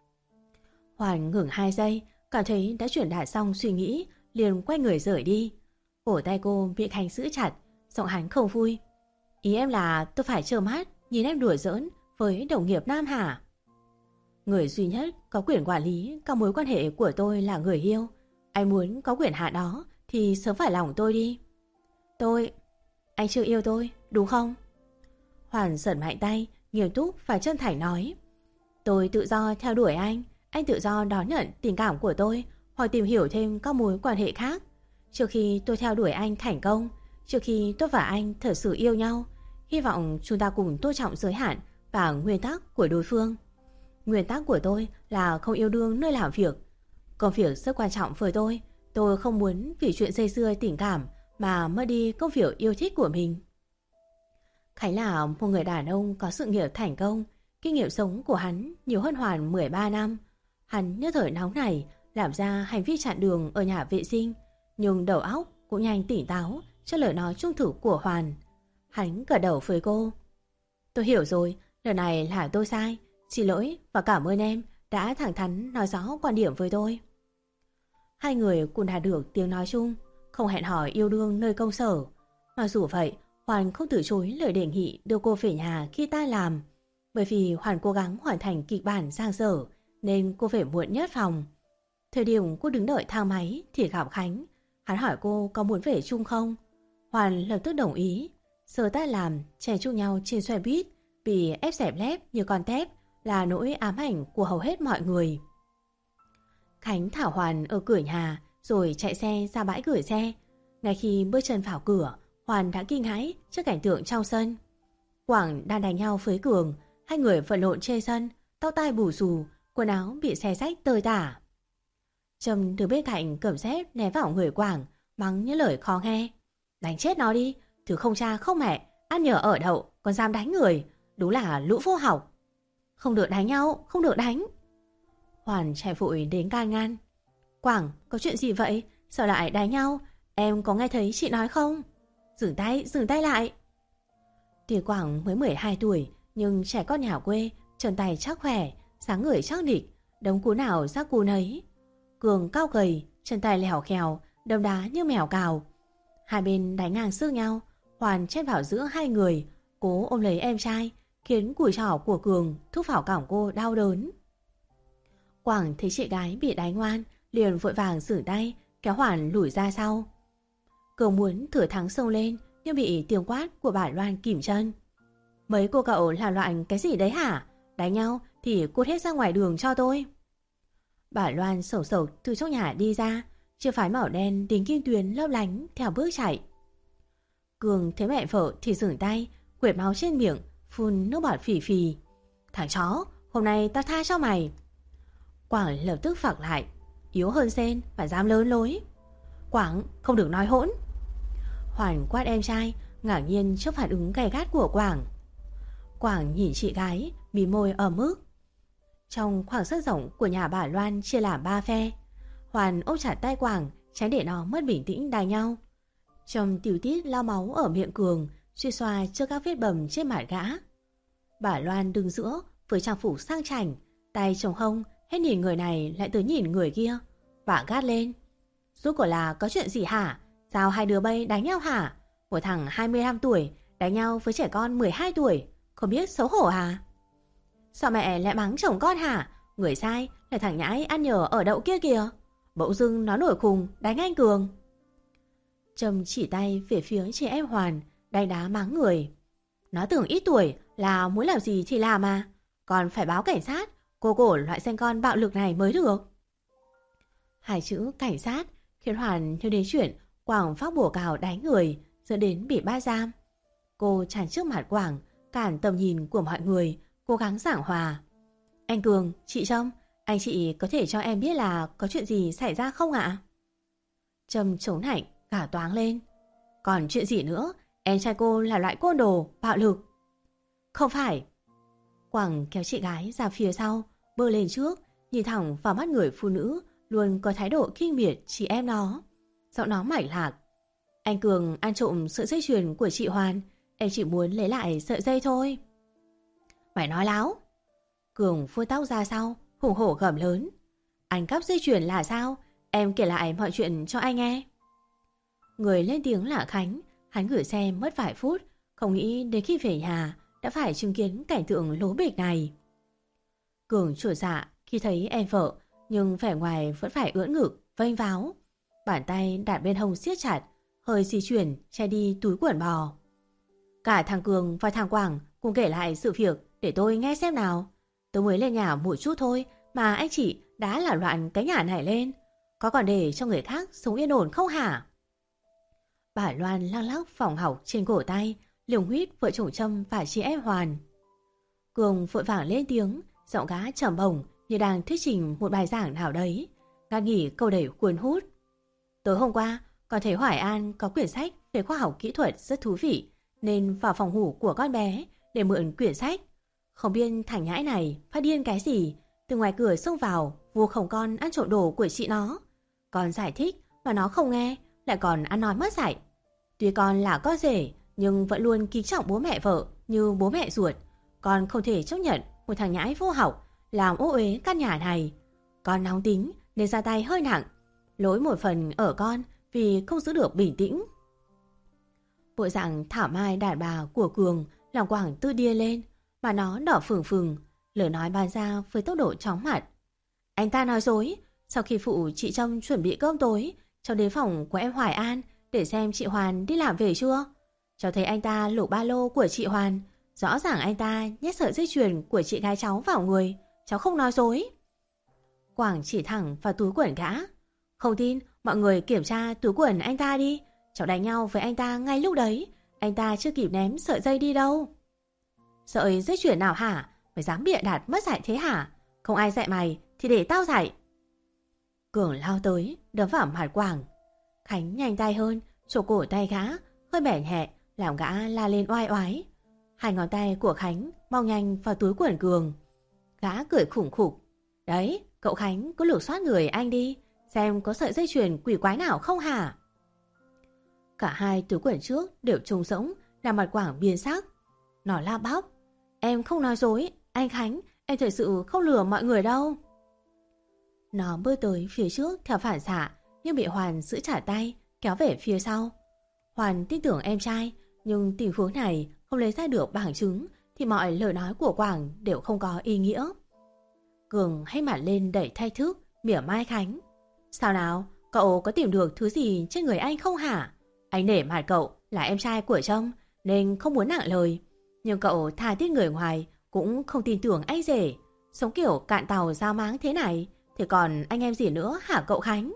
Hoàn ngừng hai giây, cảm thấy đã chuyển đạt xong suy nghĩ, liền quay người rời đi. Cổ tay cô bị Khánh giữ chặt, giọng hắn không vui: ý em là tôi phải trơ mắt nhìn em đùa giỡn với đồng nghiệp nam hả? Người duy nhất có quyền quản lý các mối quan hệ của tôi là người yêu. Anh muốn có quyền hạn đó thì sớm phải lòng tôi đi. Tôi... Anh chưa yêu tôi, đúng không? Hoàn giật mạnh tay, nghiêm túc và chân thành nói: tôi tự do theo đuổi anh, anh tự do đón nhận tình cảm của tôi hoặc tìm hiểu thêm các mối quan hệ khác. Trước khi tôi theo đuổi anh thành công, trước khi tôi và anh thật sự yêu nhau, hy vọng chúng ta cùng tôn trọng giới hạn và nguyên tắc của đối phương. Nguyên tắc của tôi là không yêu đương nơi làm việc. Công việc rất quan trọng với tôi. Tôi không muốn vì chuyện dây dưa tình cảm mà mất đi công việc yêu thích của mình. Khánh là một người đàn ông có sự nghiệp thành công. Kinh nghiệm sống của hắn nhiều hơn Hoàn mười ba năm. Hắn nhất thời nóng này làm ra hành vi chặn đường ở nhà vệ sinh, nhưng đầu óc cũng nhanh tỉnh táo cho lời nói trung thực của Hoàn. Hắn gật đầu với cô: tôi hiểu rồi, lần này là tôi sai, Xin lỗi và cảm ơn em đã thẳng thắn nói rõ quan điểm với tôi. Hai người cũng đã được tiếng nói chung, không hẹn hò yêu đương nơi công sở. Mặc dù vậy, Hoàn không từ chối lời đề nghị đưa cô về nhà khi tan làm. Bởi vì Hoàn cố gắng hoàn thành kịch bản giang dở nên cô về muộn nhất phòng. Thời điểm cô đứng đợi thang máy thì gặp Khánh. Hắn hỏi cô có muốn về chung không. Hoàn lập tức đồng ý. Giờ tan làm chèn chung nhau trên xe buýt bị ép xẹp lép như con tép là nỗi ám ảnh của hầu hết mọi người. Khánh thả Hoàn ở cửa nhà rồi chạy xe ra bãi gửi xe. Ngay khi bước chân vào cửa, Hoàn đã kinh hãi trước cảnh tượng trong sân. Quảng đang đánh nhau với Cường, hai người vật lộn trên sân, tóc tai bù xù, quần áo bị xé rách tơi tả. Trâm từ bên cạnh cầm dép ném vào người Quảng, mắng những lời khó nghe. Đánh chết nó đi, thứ không cha không mẹ, ăn nhờ ở đậu, còn dám đánh người, đúng là lũ vô học. Không được đánh nhau, không được đánh. Hoàn chạy vội đến can ngăn. Quảng, có chuyện gì vậy? Sao lại đánh nhau? Em có nghe thấy chị nói không? Dừng tay, dừng tay lại. Tuy Quảng mới mười hai tuổi, nhưng trẻ con nhà quê, chân tay chắc khỏe, sáng người chắc địch, đống cú nào rác cú nấy. Cường cao gầy, chân tay lẻo khèo, đấm đá như mèo cào. Hai bên đánh ngang sức nhau, Hoàn chen vào giữa hai người, cố ôm lấy em trai, khiến cùi trỏ của Cường thúc vào cẳng cô đau đớn. Quảng thấy chị gái bị đánh ngoan, liền vội vàng giữ tay, kéo Hoàn lùi ra sau. Cường muốn thử thắng xông lên, nhưng bị tiếng quát của bà Loan kìm chân. Mấy cô cậu là loại cái gì đấy hả? Đánh nhau thì cút hết ra ngoài đường cho tôi. Bà Loan sầu sầu từ trong nhà đi ra, chiếc phái màu đen đính kim tuyến lấp lánh theo bước chạy. Cường thấy mẹ vợ thì dừng tay, quệt máu trên miệng, phun nước bọt phì phì. Thằng chó, hôm nay tao tha cho mày. Quảng lập tức phạt lại, yếu hơn Sen và dám lớn lối. Quảng, không được nói hỗn. Hoàn quát em trai, ngạc nhiên trước phản ứng gay gắt của Quảng. Quảng nhìn chị gái, mí môi ở mức. Trong khoảng sân rộng của nhà bà Loan chia làm ba phe. Hoàn ôm chặt tay Quảng, tránh để nó mất bình tĩnh đài nhau. Trong tiểu tít lao máu ở miệng Cường, suy xoa trước các vết bầm trên mặt gã. Bà Loan đứng giữa với trang phục sang chảnh, tay chồng hông, hết nhìn người này lại tới nhìn người kia, và gắt lên. Rốt cuộc là có chuyện gì hả? Sao hai đứa bay đánh nhau hả? Một thằng hai mươi lăm tuổi đánh nhau với trẻ con mười hai tuổi, không biết xấu hổ hả? Sao mẹ lại mắng chồng con hả? Người sai là thằng nhãi ăn nhờ ở đậu kia kìa. Bỗng dưng nó nổi khùng đánh anh Cường. Trâm chỉ tay về phía chị em Hoàn, đánh đá mắng người. Nó tưởng ít tuổi là muốn làm gì thì làm mà, còn phải báo cảnh sát, cô cổ loại danh con bạo lực này mới được. Hai chữ cảnh sát khiến Hoàn nhớ đến chuyện Quảng phát bùa cào đánh người dẫn đến bị bắt giam. Cô chắn trước mặt Quảng, cản tầm nhìn của mọi người, cố gắng giảng hòa. Anh Cường, chị Trâm, anh chị có thể cho em biết là có chuyện gì xảy ra không ạ? Trâm chống nạnh, gào toáng lên. Còn chuyện gì nữa? Em trai cô là loại côn đồ, bạo lực. Không phải. Quảng kéo chị gái ra phía sau, bơ lên trước, nhìn thẳng vào mắt người phụ nữ luôn có thái độ khinh miệt chị em nó. Giọng nó mảnh lạc. Anh Cường ăn trộm sợi dây chuyền của chị Hoàn, em chỉ muốn lấy lại sợi dây thôi. Mày nói láo. Cường phôi tóc ra sau, hùng hổ gầm lớn. Anh cắp dây chuyền là sao? Em kể lại mọi chuyện cho anh nghe. Người lên tiếng là Khánh. Hắn gửi xe mất vài phút, không nghĩ đến khi về nhà đã phải chứng kiến cảnh tượng lố bịch này. Cường chột dạ khi thấy em vợ, nhưng vẻ ngoài vẫn phải ưỡn ngực, vênh váo. Bàn tay đặt bên hông siết chặt, hơi di chuyển che đi túi quần bò. Cả thằng Cường và thằng Quảng cùng kể lại sự việc để tôi nghe xem nào. Tôi mới lên nhà một chút thôi mà anh chị đã là loạn cái nhà này lên. Có còn để cho người khác sống yên ổn không hả? Bà Loan lăng lắc phỏng học trên cổ tay, liều huyết vợ chồng Trâm và chị em Hoàn. Cường vội vàng lên tiếng, giọng gã trầm bổng như đang thuyết trình một bài giảng nào đấy, ngắt nghỉ câu đầy cuốn hút. Tối hôm qua, con thấy Hoài An có quyển sách về khoa học kỹ thuật rất thú vị, nên vào phòng ngủ của con bé để mượn quyển sách. Không biết thằng nhãi này phát điên cái gì, từ ngoài cửa xông vào vu khống con ăn trộm đồ của chị nó. Con giải thích mà nó không nghe, lại còn ăn nói mất dạy. Tuy con là con rể nhưng vẫn luôn kính trọng bố mẹ vợ như bố mẹ ruột. Con không thể chấp nhận một thằng nhãi vô học, làm ô uế căn nhà này. Con nóng tính nên ra tay hơi nặng. Lỗi một phần ở con vì không giữ được bình tĩnh. Bộ dạng thảo mai đàn bà của Cường làm Quảng tư điên lên, mà nó đỏ phừng phừng, lời nói bàn ra với tốc độ chóng mặt. Anh ta nói dối. Sau khi phụ chị Trâm chuẩn bị cơm tối, cháu đến phòng của em Hoài An để xem chị Hoàn đi làm về chưa. Cháu thấy anh ta lục ba lô của chị Hoàn. Rõ ràng anh ta nhét sợi dây chuyền của chị gái cháu vào người. Cháu không nói dối. Quảng chỉ thẳng vào túi quần gã. Không tin, mọi người kiểm tra túi quần anh ta đi. Cháu đánh nhau với anh ta ngay lúc đấy. Anh ta chưa kịp ném sợi dây đi đâu. Sợi dây chuyền nào hả? Mày dám bịa đặt mất dạy thế hả? Không ai dạy mày thì để tao dạy. Cường lao tới, đấm vào mặt Quảng. Khánh nhanh tay hơn, chộp cổ tay gã, hơi bẻ nhẹ, làm gã la lên oai oái. Hai ngón tay của Khánh mau nhanh vào túi quần Cường. Gã cười khủng khục. Đấy, cậu Khánh cứ lục soát người anh đi, xem có sợi dây chuyền quỷ quái nào không hả? Cả hai túi quần trước đều trống rỗng, làm mặt Quảng biến sắc. Nó la bóc. Em không nói dối, anh Khánh, em thật sự không lừa mọi người đâu. Nó bước tới phía trước theo phản xạ, nhưng bị Hoàn giữ chặt tay, kéo về phía sau. Hoàn tin tưởng em trai, nhưng tình huống này không lấy ra được bằng chứng thì mọi lời nói của Quảng đều không có ý nghĩa. Cường hay mặt lên đẩy thay thức, mỉa mai Khánh. Sao nào, cậu có tìm được thứ gì trên người anh không hả? Anh nể mặt cậu là em trai của Trâm nên không muốn nặng lời. Nhưng cậu tha thiết người ngoài cũng không tin tưởng anh rể. Sống kiểu cạn tàu giao máng thế này thì còn anh em gì nữa hả cậu Khánh?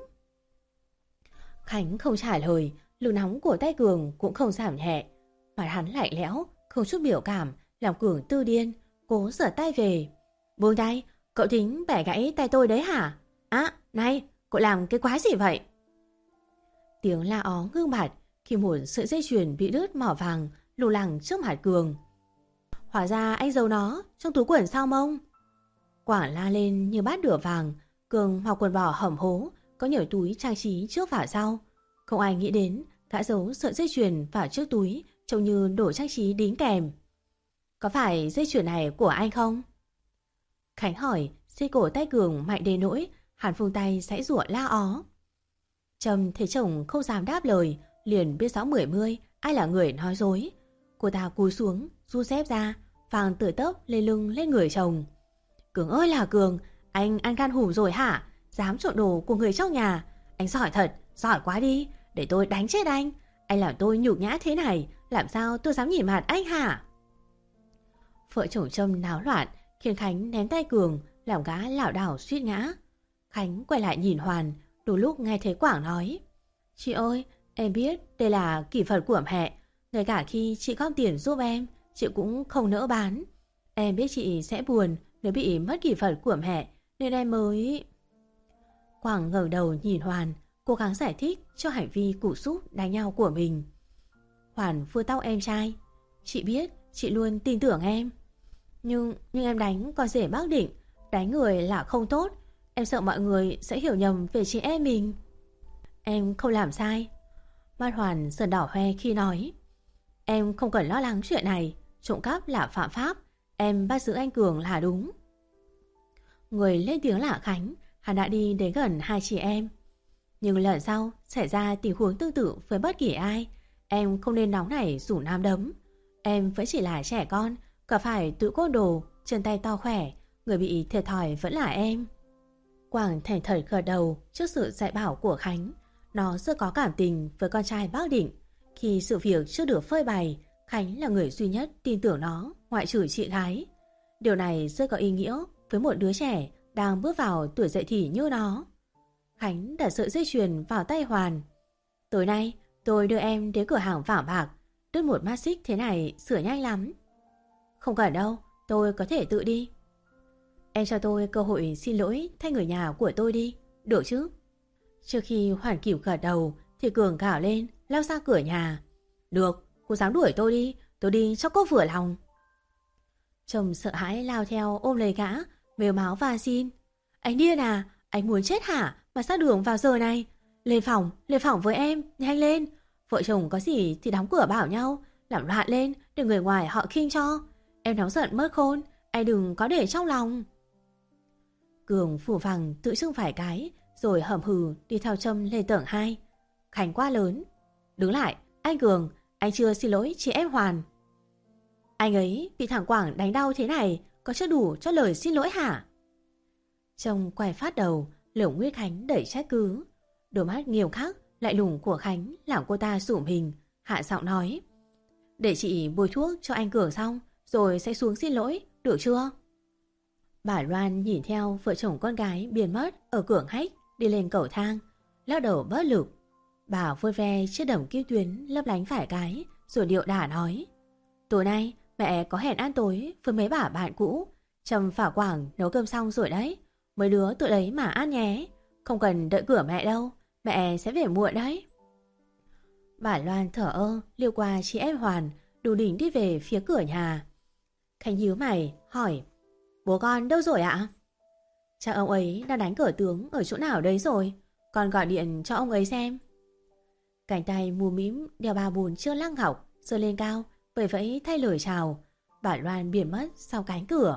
Khánh không trả lời, lực nóng của tay Cường cũng không giảm nhẹ. Mặt hắn lạnh lẽo, không chút biểu cảm, làm Cường tư điên, cố giở tay về. Buông tay, cậu tính bẻ gãy tay tôi đấy hả? Á, này, cậu làm cái quái gì vậy? Tiếng la ó ngưng bặt khi một sợi dây chuyền bị đứt mỏ vàng lù lẳng trước mặt Cường. Hóa ra anh giấu nó trong túi quần sau mông. Quảng la lên như bát đửa vàng. Cường mặc quần bò hầm hố, có nhiều túi trang trí trước và sau. Không ai nghĩ đến gã giấu sợi dây chuyền vào trước túi, trông như đồ trang trí đính kèm. Có phải dây chuyền này của anh không? Khánh hỏi, dây cổ tay Cường mạnh đến nỗi hắn phung tay giãy giụa la ó. Trâm thấy chồng không dám đáp lời, liền biết rõ mười mươi ai là người nói dối. Cô ta cúi xuống, rút dép ra, vàng tưởi tớp lên lưng lên người chồng. Cường ơi là Cường, anh ăn gan hùm rồi hả? Dám trộm đồ của người trong nhà. Anh giỏi thật, giỏi quá đi, để tôi đánh chết anh. Anh làm tôi nhục nhã thế này, làm sao tôi dám nhìn mặt anh hả? Vợ chồng Trâm náo loạn, khiến Khánh ném tay Cường, làm gã lảo đảo suýt ngã. Khánh quay lại nhìn Hoàn, đôi lúc nghe thấy Quảng nói. Chị ơi, em biết đây là kỷ vật của mẹ. Ngay cả khi chị góp tiền giúp em, chị cũng không nỡ bán. Em biết chị sẽ buồn nếu bị mất kỷ vật của mẹ, nên em mới... Quảng ngẩng đầu nhìn Hoàn, cố gắng giải thích cho hành vi củ súc đánh nhau của mình. Hoàn vua tóc em trai. Chị biết, chị luôn tin tưởng em. Nhưng, nhưng em đánh con rể bác Định. Đánh người là không tốt. Em sợ mọi người sẽ hiểu nhầm về chị em mình. Em không làm sai. Mắt Hoàn dần đỏ hoe khi nói. Em không cần lo lắng chuyện này. Trộm cắp là phạm pháp. Em bắt giữ anh Cường là đúng. Người lên tiếng là Khánh. Hắn đã đi đến gần hai chị em. Nhưng lần sau xảy ra tình huống tương tự với bất kỳ ai, em không nên nóng nảy rủ nam đấm. Em vẫn chỉ là trẻ con, cả phải tự côn đồ, chân tay to khỏe. Người bị thiệt thòi vẫn là em. Quảng thành thật gật đầu trước sự dạy bảo của Khánh. Nó rất có cảm tình với con trai bác Định. Khi sự việc chưa được phơi bày, Khánh là người duy nhất tin tưởng nó, ngoại trừ chị gái. Điều này rất có ý nghĩa với một đứa trẻ đang bước vào tuổi dậy thì như nó. Khánh đặt sợi dây chuyền vào tay Hoàn. Tối nay tôi đưa em đến cửa hàng vàng bạc. Đứt một mắt xích thế này sửa nhanh lắm. Không cần đâu, tôi có thể tự đi. Em cho tôi cơ hội xin lỗi thay người nhà của tôi đi, được chứ? Trước khi Hoàn kịp gật đầu thì Cường gào lên, lao ra cửa nhà. Được, cô dám đuổi tôi đi, tôi đi cho cô vừa lòng. Chồng sợ hãi lao theo ôm lấy gã, mếu máo và xin. Anh điên à, anh muốn chết hả mà ra đường vào giờ này? Lên phòng, lên phòng với em, nhanh lên. Vợ chồng có gì thì đóng cửa bảo nhau, làm loạn lên để người ngoài họ khinh cho. Em nóng giận mất khôn, anh đừng có để trong lòng. Cường phủ phàng tự xưng phải cái, rồi hầm hừ đi theo Trâm lên tầng hai. Khánh quá lớn. Đứng lại, anh Cường, anh chưa xin lỗi chị em Hoàn. Anh ấy bị thằng Quảng đánh đau thế này, có chưa đủ cho lời xin lỗi hả? Trông quay phát đầu, Liễu Nguyệt Khánh đẩy trách cứ. Đôi mắt nghiêm khắc, lại lùng của Khánh làm cô ta sủm hình, hạ giọng nói. Để chị bôi thuốc cho anh Cường xong, rồi sẽ xuống xin lỗi, được chưa? Bà Loan nhìn theo vợ chồng con gái biến mất ở cửa hách đi lên cầu thang, lắc đầu bất lực. Bà vôi ve chiếc đầm kim tuyến lấp lánh phải cái, rồi điệu đả nói. Tối nay mẹ có hẹn ăn tối với mấy bà bạn cũ. Trâm và Quảng nấu cơm xong rồi đấy. Mấy đứa tụi đấy mà ăn nhé. Không cần đợi cửa mẹ đâu, mẹ sẽ về muộn đấy. Bà Loan thở ơ liêu qua chị em Hoàn, đủ đỉnh đi về phía cửa nhà. Khánh nhíu mày hỏi. Bố con đâu rồi ạ? Chắc ông ấy đang đánh cờ tướng ở chỗ nào đấy rồi. Con gọi điện cho ông ấy xem. Cánh tay mù mím đeo ba bùn chưa lăng ngọc giơ lên cao, vẫy vẫy thay lời chào. Bà Loan biến mất sau cánh cửa.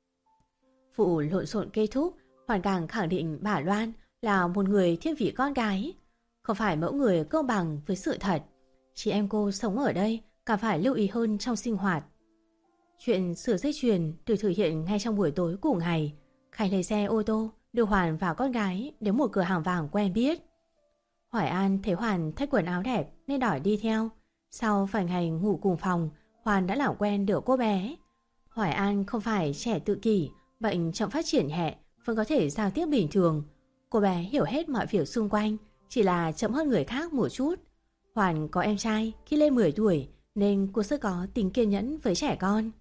Vụ lộn xộn kết thúc, Hoàn càng khẳng định bà Loan là một người thiên vị con gái, không phải mẫu người công bằng với sự thật. Chị em cô sống ở đây càng phải lưu ý hơn trong sinh hoạt. Chuyện sửa dây chuyền được thực hiện ngay trong buổi tối cùng ngày. Khánh lấy xe ô tô đưa Hoàn và con gái đến một cửa hàng vàng quen biết. Hoài An thấy Hoàn thách quần áo đẹp nên đòi đi theo. Sau vài ngày ngủ cùng phòng, Hoàn đã làm quen được cô bé. Hoài An không phải trẻ tự kỷ, bệnh chậm phát triển nhẹ, vẫn có thể giao tiếp bình thường. Cô bé hiểu hết mọi việc xung quanh, chỉ là chậm hơn người khác một chút. Hoàn có em trai khi lên mười tuổi nên cô sẽ có tính kiên nhẫn với trẻ con.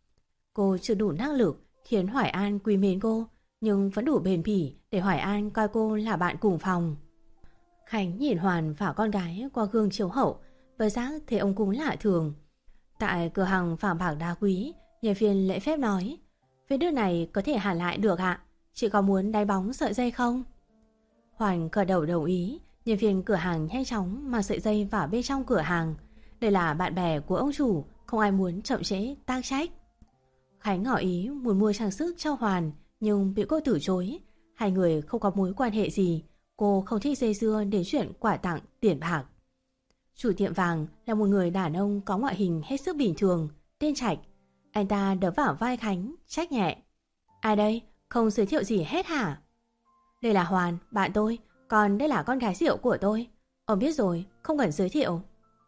Cô chưa đủ năng lực khiến Hoài An quý mến cô, nhưng vẫn đủ bền bỉ để Hoài An coi cô là bạn cùng phòng. Khánh nhìn Hoàn và con gái qua gương chiếu hậu, với giác thấy ông cũng lạ thường. Tại cửa hàng vàng bạc đá quý, nhân viên lễ phép nói. Phía đứa này có thể hàn lại được ạ? Chị có muốn đáy bóng sợi dây không? Hoàn gật đầu đồng ý. Nhân viên cửa hàng nhanh chóng mang sợi dây vào bên trong cửa hàng. Đây là bạn bè của ông chủ, không ai muốn chậm trễ tác trách. Khánh ngỏ ý muốn mua trang sức cho Hoàn, nhưng bị cô từ chối. Hai người không có mối quan hệ gì. Cô không thích dây dưa đến chuyện quà tặng tiền bạc. Chủ tiệm vàng là một người đàn ông có ngoại hình hết sức bình thường, tên Trạch. Anh ta đấm vào vai Khánh, trách nhẹ. Ai đây? Không giới thiệu gì hết hả? Đây là Hoàn, bạn tôi, còn đây là con gái rượu của tôi. Ông biết rồi, không cần giới thiệu.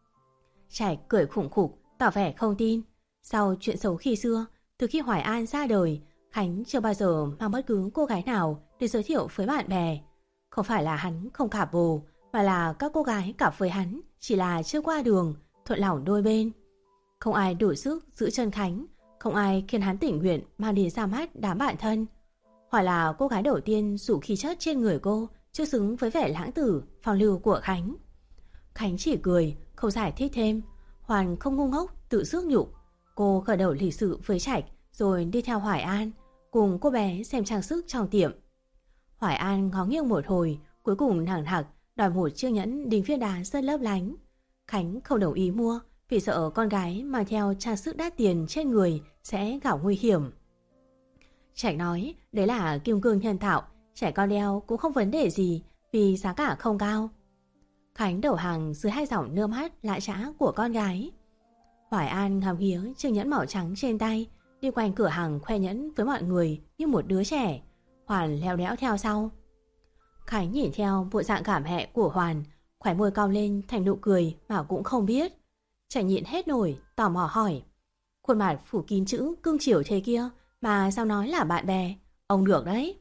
Trạch cười khủng khục, tỏ vẻ không tin. Sau chuyện xấu khi xưa, từ khi Hoài An ra đời, Khánh chưa bao giờ mang bất cứ cô gái nào để giới thiệu với bạn bè. Không phải là hắn không cặp bồ, mà là các cô gái cặp với hắn chỉ là chưa qua đường, thuận lòng đôi bên. Không ai đủ sức giữ chân Khánh, không ai khiến hắn tình nguyện mang đến ra mắt đám bạn thân. Hoặc là cô gái đầu tiên dù khí chất trên người cô chưa xứng với vẻ lãng tử, phong lưu của Khánh. Khánh chỉ cười, không giải thích thêm. Hoàn không ngu ngốc, tự rước nhục. Cô khởi đầu lịch sự với Trạch, rồi đi theo Hoài An, cùng cô bé xem trang sức trong tiệm. Hoài An ngó nghiêng một hồi, cuối cùng nặng hặc đòi một chiếc nhẫn đính viên đá rất lấp lánh. Khánh không đồng ý mua vì sợ con gái mang theo trang sức đắt tiền trên người sẽ gặp nguy hiểm. Trạch nói đấy là kim cương nhân tạo, trẻ con đeo cũng không vấn đề gì vì giá cả không cao. Khánh đầu hàng dưới hai dòng nước mắt lạ trã của con gái. Hoài An ngắm nghía chiếc nhẫn màu trắng trên tay, đi quanh cửa hàng khoe nhẫn với mọi người như một đứa trẻ. Hoàn leo đẽo theo sau. Khánh nhìn theo bộ dạng cảm hẹ của Hoàn, khóe môi cong lên thành nụ cười mà cũng không biết. Chẳng nhịn hết nổi, tò mò hỏi. Khuôn mặt phủ kín chữ cưng chiều thế kia mà sao nói là bạn bè? Ông được đấy.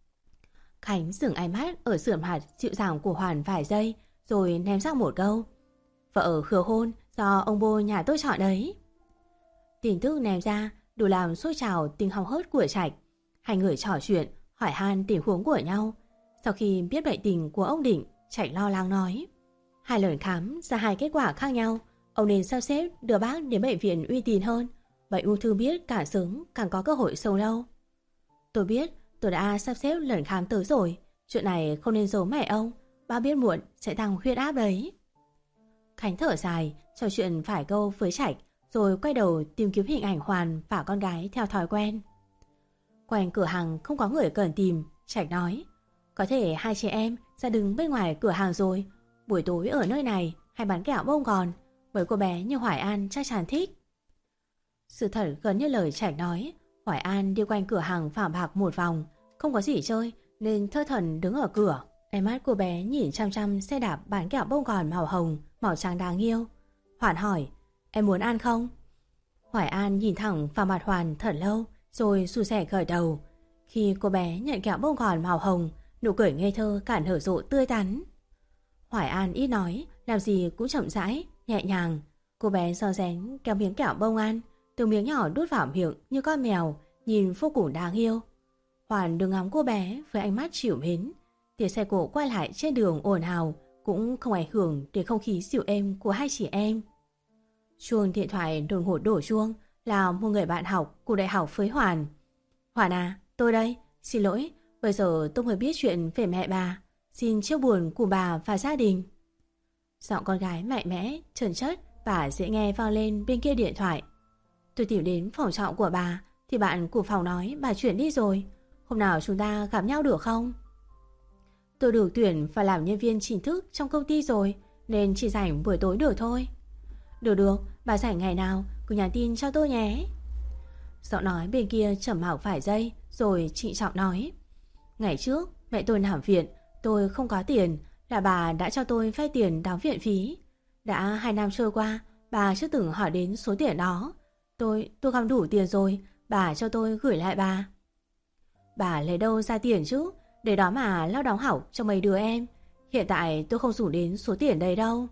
Khánh dừng ánh mắt ở sườn mặt dịu dàng của Hoàn vài giây, rồi ném sang một câu. Vợ hứa hôn do ông bô nhà tôi chọn đấy. Tin tức ném ra đủ làm sôi trào tình hóng hớt của Trạch. Hai người trò chuyện, hỏi han tình huống của nhau. Sau khi biết bệnh tình của ông Định, Trạch lo lắng nói. Hai lần khám ra hai kết quả khác nhau. Ông nên sắp xếp đưa bác đến bệnh viện uy tín hơn. Bệnh ung thư biết càng sớm càng có cơ hội sống lâu. Tôi biết, tôi đã sắp xếp lần khám tới rồi. Chuyện này không nên giấu mẹ ông. Bác biết muộn sẽ tăng huyết áp đấy. Khánh thở dài, trò chuyện vài câu với Trạch, rồi quay đầu tìm kiếm hình ảnh Hoàn và con gái theo thói quen. Quanh cửa hàng không có người cần tìm, Trạch nói. Có thể hai chị em ra đứng bên ngoài cửa hàng rồi. Buổi tối ở nơi này hay bán kẹo bông gòn, với cô bé như Hoài An chắc chắn thích. Sự thật gần như lời Trạch nói. Hoài An đi quanh cửa hàng Phạm Bạc một vòng, không có gì chơi nên thơ thẩn đứng ở cửa. Ánh mắt cô bé nhìn chăm chăm xe đạp bán kẹo bông gòn màu hồng, màu trắng đáng yêu. Hoàn hỏi, em muốn ăn không? Hoài An nhìn thẳng vào mặt Hoàn thật lâu, rồi xù xẻ gật đầu. Khi cô bé nhận kẹo bông gòn màu hồng, nụ cười ngây thơ cản nở rộ tươi tắn. Hoài An ít nói, làm gì cũng chậm rãi, nhẹ nhàng. Cô bé so rén kéo miếng kẹo bông ăn, từng miếng nhỏ đút vào miệng như con mèo, nhìn vô cùng đáng yêu. Hoàn đứng ngắm cô bé với ánh mắt trìu mến. Tiếng xe cộ quay lại trên đường ồn ào cũng không ảnh hưởng đến không khí dịu êm của hai chị em. Chuông điện thoại đột ngột đổ chuông là một người bạn học của đại học với Hoàn. Hoàn à, tôi đây, xin lỗi, bây giờ tôi mới biết chuyện về mẹ bà, xin chia buồn của bà và gia đình. Giọng con gái mạnh mẽ, trơn chất và dễ nghe vang lên bên kia điện thoại. Tôi tìm đến phòng trọ của bà thì bạn của phòng nói bà chuyển đi rồi. Hôm nào chúng ta gặp nhau được không? Tôi được tuyển và làm nhân viên chính thức trong công ty rồi, nên chỉ rảnh buổi tối được thôi. Được được, bà rảnh ngày nào cứ nhắn tin cho tôi nhé. Giọng nói bên kia trầm mặc vài giây rồi trịnh trọng nói. Ngày trước mẹ tôi nằm viện, tôi không có tiền, là bà đã cho tôi vay tiền đóng viện phí. Đã hai năm trôi qua, bà chưa từng hỏi đến số tiền đó. Tôi, tôi gom đủ tiền rồi, bà cho tôi gửi lại bà. Bà lấy đâu ra tiền chứ? Để đó mà lao đóng học cho mấy đứa em. Hiện tại tôi không dùng đến số tiền đấy đâu.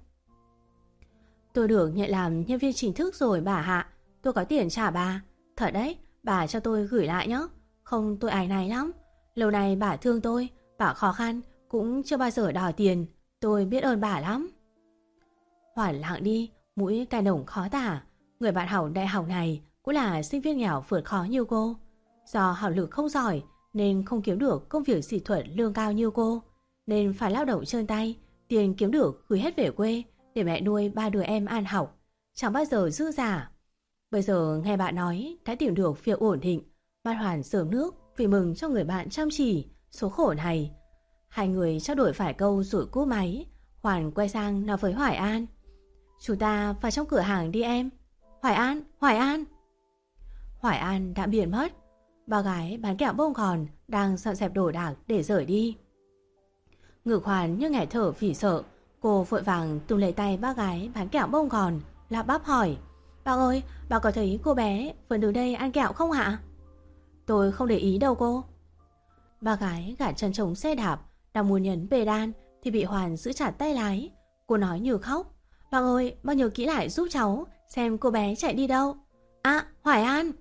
Tôi được nhận làm nhân viên chính thức rồi bà hạ. Tôi có tiền trả bà. Thật đấy, bà cho tôi gửi lại nhé. Không tôi áy náy lắm. Lâu nay bà thương tôi, bà khó khăn cũng chưa bao giờ đòi tiền. Tôi biết ơn bà lắm. Hoàn lặng đi, mũi cay nồng khó tả. Người bạn học đại học này cũng là sinh viên nghèo vượt khó như cô. Do học lực không giỏi nên không kiếm được công việc sĩ thuật lương cao như cô, nên phải lao động trơn tay. Tiền kiếm được gửi hết về quê để mẹ nuôi ba đứa em ăn học, chẳng bao giờ dư giả. Bây giờ nghe bạn nói đã tìm được việc ổn định, mắt Hoàn sớm nước vì mừng cho người bạn chăm chỉ số khổ này. Hai người trao đổi vài câu rồi cúp máy. Hoàn quay sang nói với Hoài An, chúng ta vào trong cửa hàng đi em. Hoài An, Hoài An. Hoài An đã biến mất. Bà gái bán kẹo bông gòn đang dọn dẹp đồ đạc để rời đi. Ngực Hoàn như nghẹt thở vì sợ. Cô vội vàng túm lấy tay bác gái bán kẹo bông gòn, lắp bắp hỏi, bác ơi, bà có thấy cô bé vẫn đứng đây ăn kẹo không ạ? Tôi không để ý đâu cô. Bà gái gạt chân trống xe đạp, đang muốn nhấn pedal thì bị Hoàn giữ chặt tay lái. Cô nói như khóc, bác ơi, bác nhớ kỹ lại giúp cháu xem cô bé chạy đi đâu. À, Hoài An.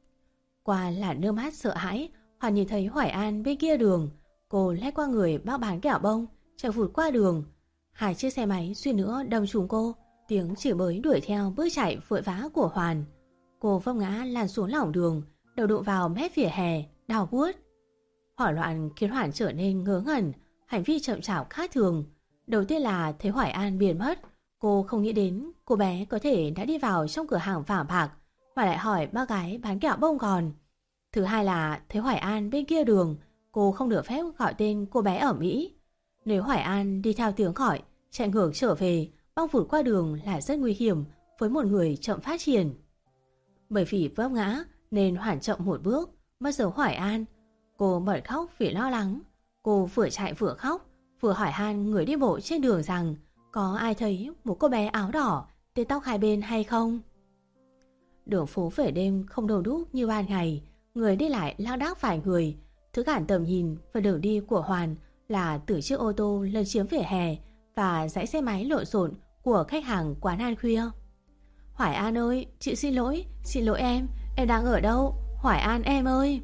Qua làn nước mắt sợ hãi, Hoàn nhìn thấy Hoài An bên kia đường. Cô lách qua người bác bán kẹo bông, chạy vụt qua đường. Hai chiếc xe máy suýt nữa đâm trúng cô. Tiếng chửi bới đuổi theo bước chạy vội vã của Hoàn. Cô vấp ngã lăn xuống lỏng đường, đầu đụng vào mép vỉa hè, đau buốt. Hoảng loạn khiến Hoàn trở nên ngớ ngẩn, hành vi chậm chạp khác thường. Đầu tiên là thấy Hoài An biến mất. Cô không nghĩ đến cô bé có thể đã đi vào trong cửa hàng vàng bạc mà lại hỏi bác gái bán kẹo bông gòn. Thứ hai là thấy Hoài An bên kia đường. Cô không được phép gọi tên cô bé ở Mỹ. Nếu Hoài An đi theo tiếng gọi, chạy ngược trở về, băng vụt qua đường là rất nguy hiểm với một người chậm phát triển. Bởi vì vấp ngã nên Hoàn chậm một bước, mất dấu Hoài An. Cô bật khóc vì lo lắng. Cô vừa chạy vừa khóc, vừa hỏi han người đi bộ trên đường rằng có ai thấy một cô bé áo đỏ, tết tóc hai bên hay không. Đường phố về đêm không đông đúc như ban ngày, người đi lại lao đác vài người. Thứ cản tầm nhìn và đường đi của Hoàn là từ chiếc ô tô lấn chiếm vỉa hè và dãy xe máy lộn xộn của khách hàng quán ăn khuya. Hoài An ơi, chị xin lỗi, xin lỗi em, em đang ở đâu? Hoài An em ơi.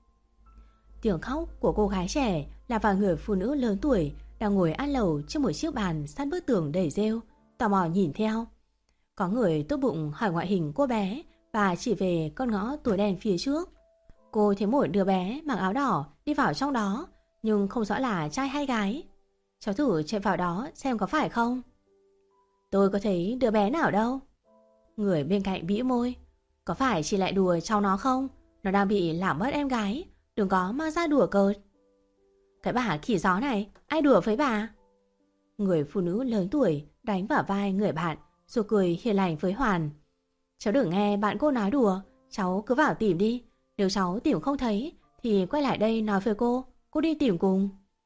Tiếng khóc của cô gái trẻ là vào người phụ nữ lớn tuổi đang ngồi ăn lẩu trên một chiếc bàn sát bức tường đầy rêu, tò mò nhìn theo. Có người tốt bụng hỏi ngoại hình cô bé và chỉ về con ngõ tối đen phía trước. Cô thấy một đứa bé mặc áo đỏ đi vào trong đó, nhưng không rõ là trai hay gái. Cháu thử chạy vào đó xem có phải không. Tôi có thấy đứa bé nào đâu. Người bên cạnh bĩu môi. Có phải chị lại đùa cháu nó không? Nó đang bị làm mất em gái. đừng có mang ra đùa cợt. Cái bà khỉ gió này, ai đùa với bà? Người phụ nữ lớn tuổi đánh vào vai người bạn rồi cười hiền lành với Hoàn. Cháu đừng nghe bạn cô nói đùa, cháu cứ vào tìm đi. Nếu cháu tìm không thấy thì quay lại đây nói với cô, cô đi tìm cùng.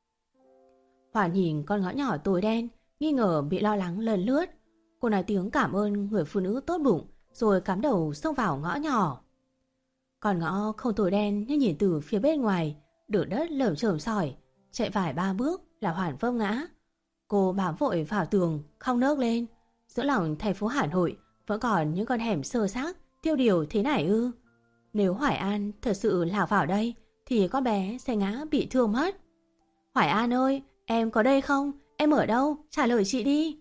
Hoàn nhìn con ngõ nhỏ tối đen, nghi ngờ bị lo lắng lần lướt. Cô nói tiếng cảm ơn người phụ nữ tốt bụng rồi cắm đầu xông vào ngõ nhỏ. Con ngõ không tối đen nhưng nhìn từ phía bên ngoài, đường đất lởm chởm sỏi, chạy vài ba bước là Hoàn vấp ngã. Cô bám vội vào tường, không nấc lên. Giữa lòng thành phố Hà Nội vẫn còn những con hẻm sơ xác, tiêu điều thế này ư? Nếu Hoài An thật sự lạc vào đây thì con bé sẽ ngã bị thương mất. Hoài An ơi, em có đây không? Em ở đâu? Trả lời chị đi.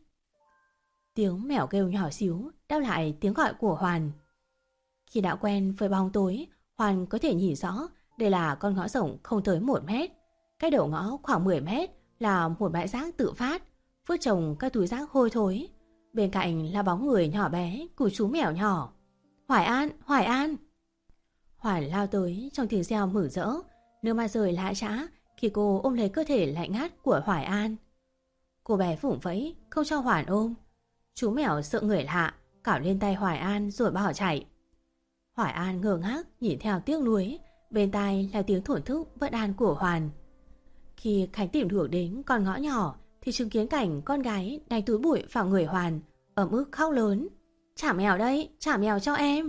Tiếng mèo kêu nhỏ xíu đáp lại tiếng gọi của Hoàn. Khi đã quen với bóng tối, Hoàn có thể nhìn rõ đây là con ngõ rộng không tới một mét. Cách đầu ngõ khoảng mười mét là một bãi rác tự phát, vứt trồng các túi rác hôi thối. Bên cạnh là bóng người nhỏ bé của chú mèo nhỏ. Hoài An, Hoài An. Hoàn lao tới trong tiếng reo mừng rỡ, nước mắt rơi lã chã khi cô ôm lấy cơ thể lạnh ngắt của Hoài An. Cô bé vùng vẫy không cho Hoàn ôm. Chú mèo sợ người lạ, cào lên tay Hoài An rồi bỏ chạy. Hoài An ngơ ngác nhìn theo tiếc nuối, bên tai là tiếng thổn thức bất an của Hoàn. Khi Khánh tìm được đến con ngõ nhỏ thì chứng kiến cảnh con gái đánh túi bụi vào người Hoàn, ấm ức khóc lớn. Trả mèo đây, trả mèo cho em.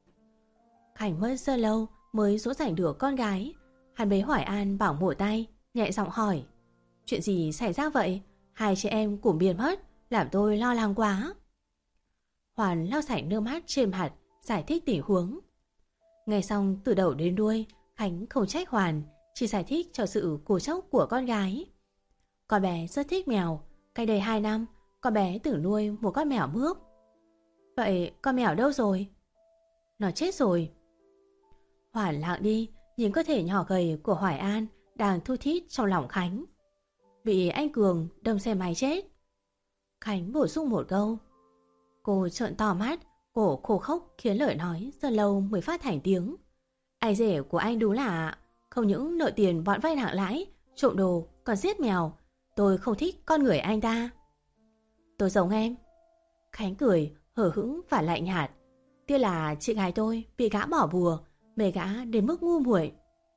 Khánh mất rất lâu mới dỗ dành được con gái. Hắn bế Hoài An bằng một tay, nhẹ giọng hỏi. Chuyện gì xảy ra vậy? Hai chị em cùng biến mất, làm tôi lo lắng quá. Hoàn lau sạch nước mắt trên mặt, giải thích tình huống. Nghe xong từ đầu đến đuôi, Khánh không trách Hoàn, chỉ giải thích cho sự cố chốc của con gái. Con bé rất thích mèo. Cách đây hai năm, con bé từng nuôi một con mèo mướp. Vậy con mèo đâu rồi? Nó chết rồi. Hoàn lặng đi, nhìn cơ thể nhỏ gầy của Hoài An đang thu thít trong lòng Khánh. Bị anh Cường đâm xe máy chết. Khánh bổ sung một câu. Cô trợn to mắt, cổ khô khốc khiến lời nói rất lâu mới phát thành tiếng. Anh rể của anh đúng là không những nợ tiền bọn vay nặng lãi, trộm đồ, còn giết mèo. Tôi không thích con người anh ta. Tôi giống em. Khánh cười hờ hững và lạnh nhạt. Tiếc là chị gái tôi bị gã bỏ bùa, mê gã đến mức ngu muội.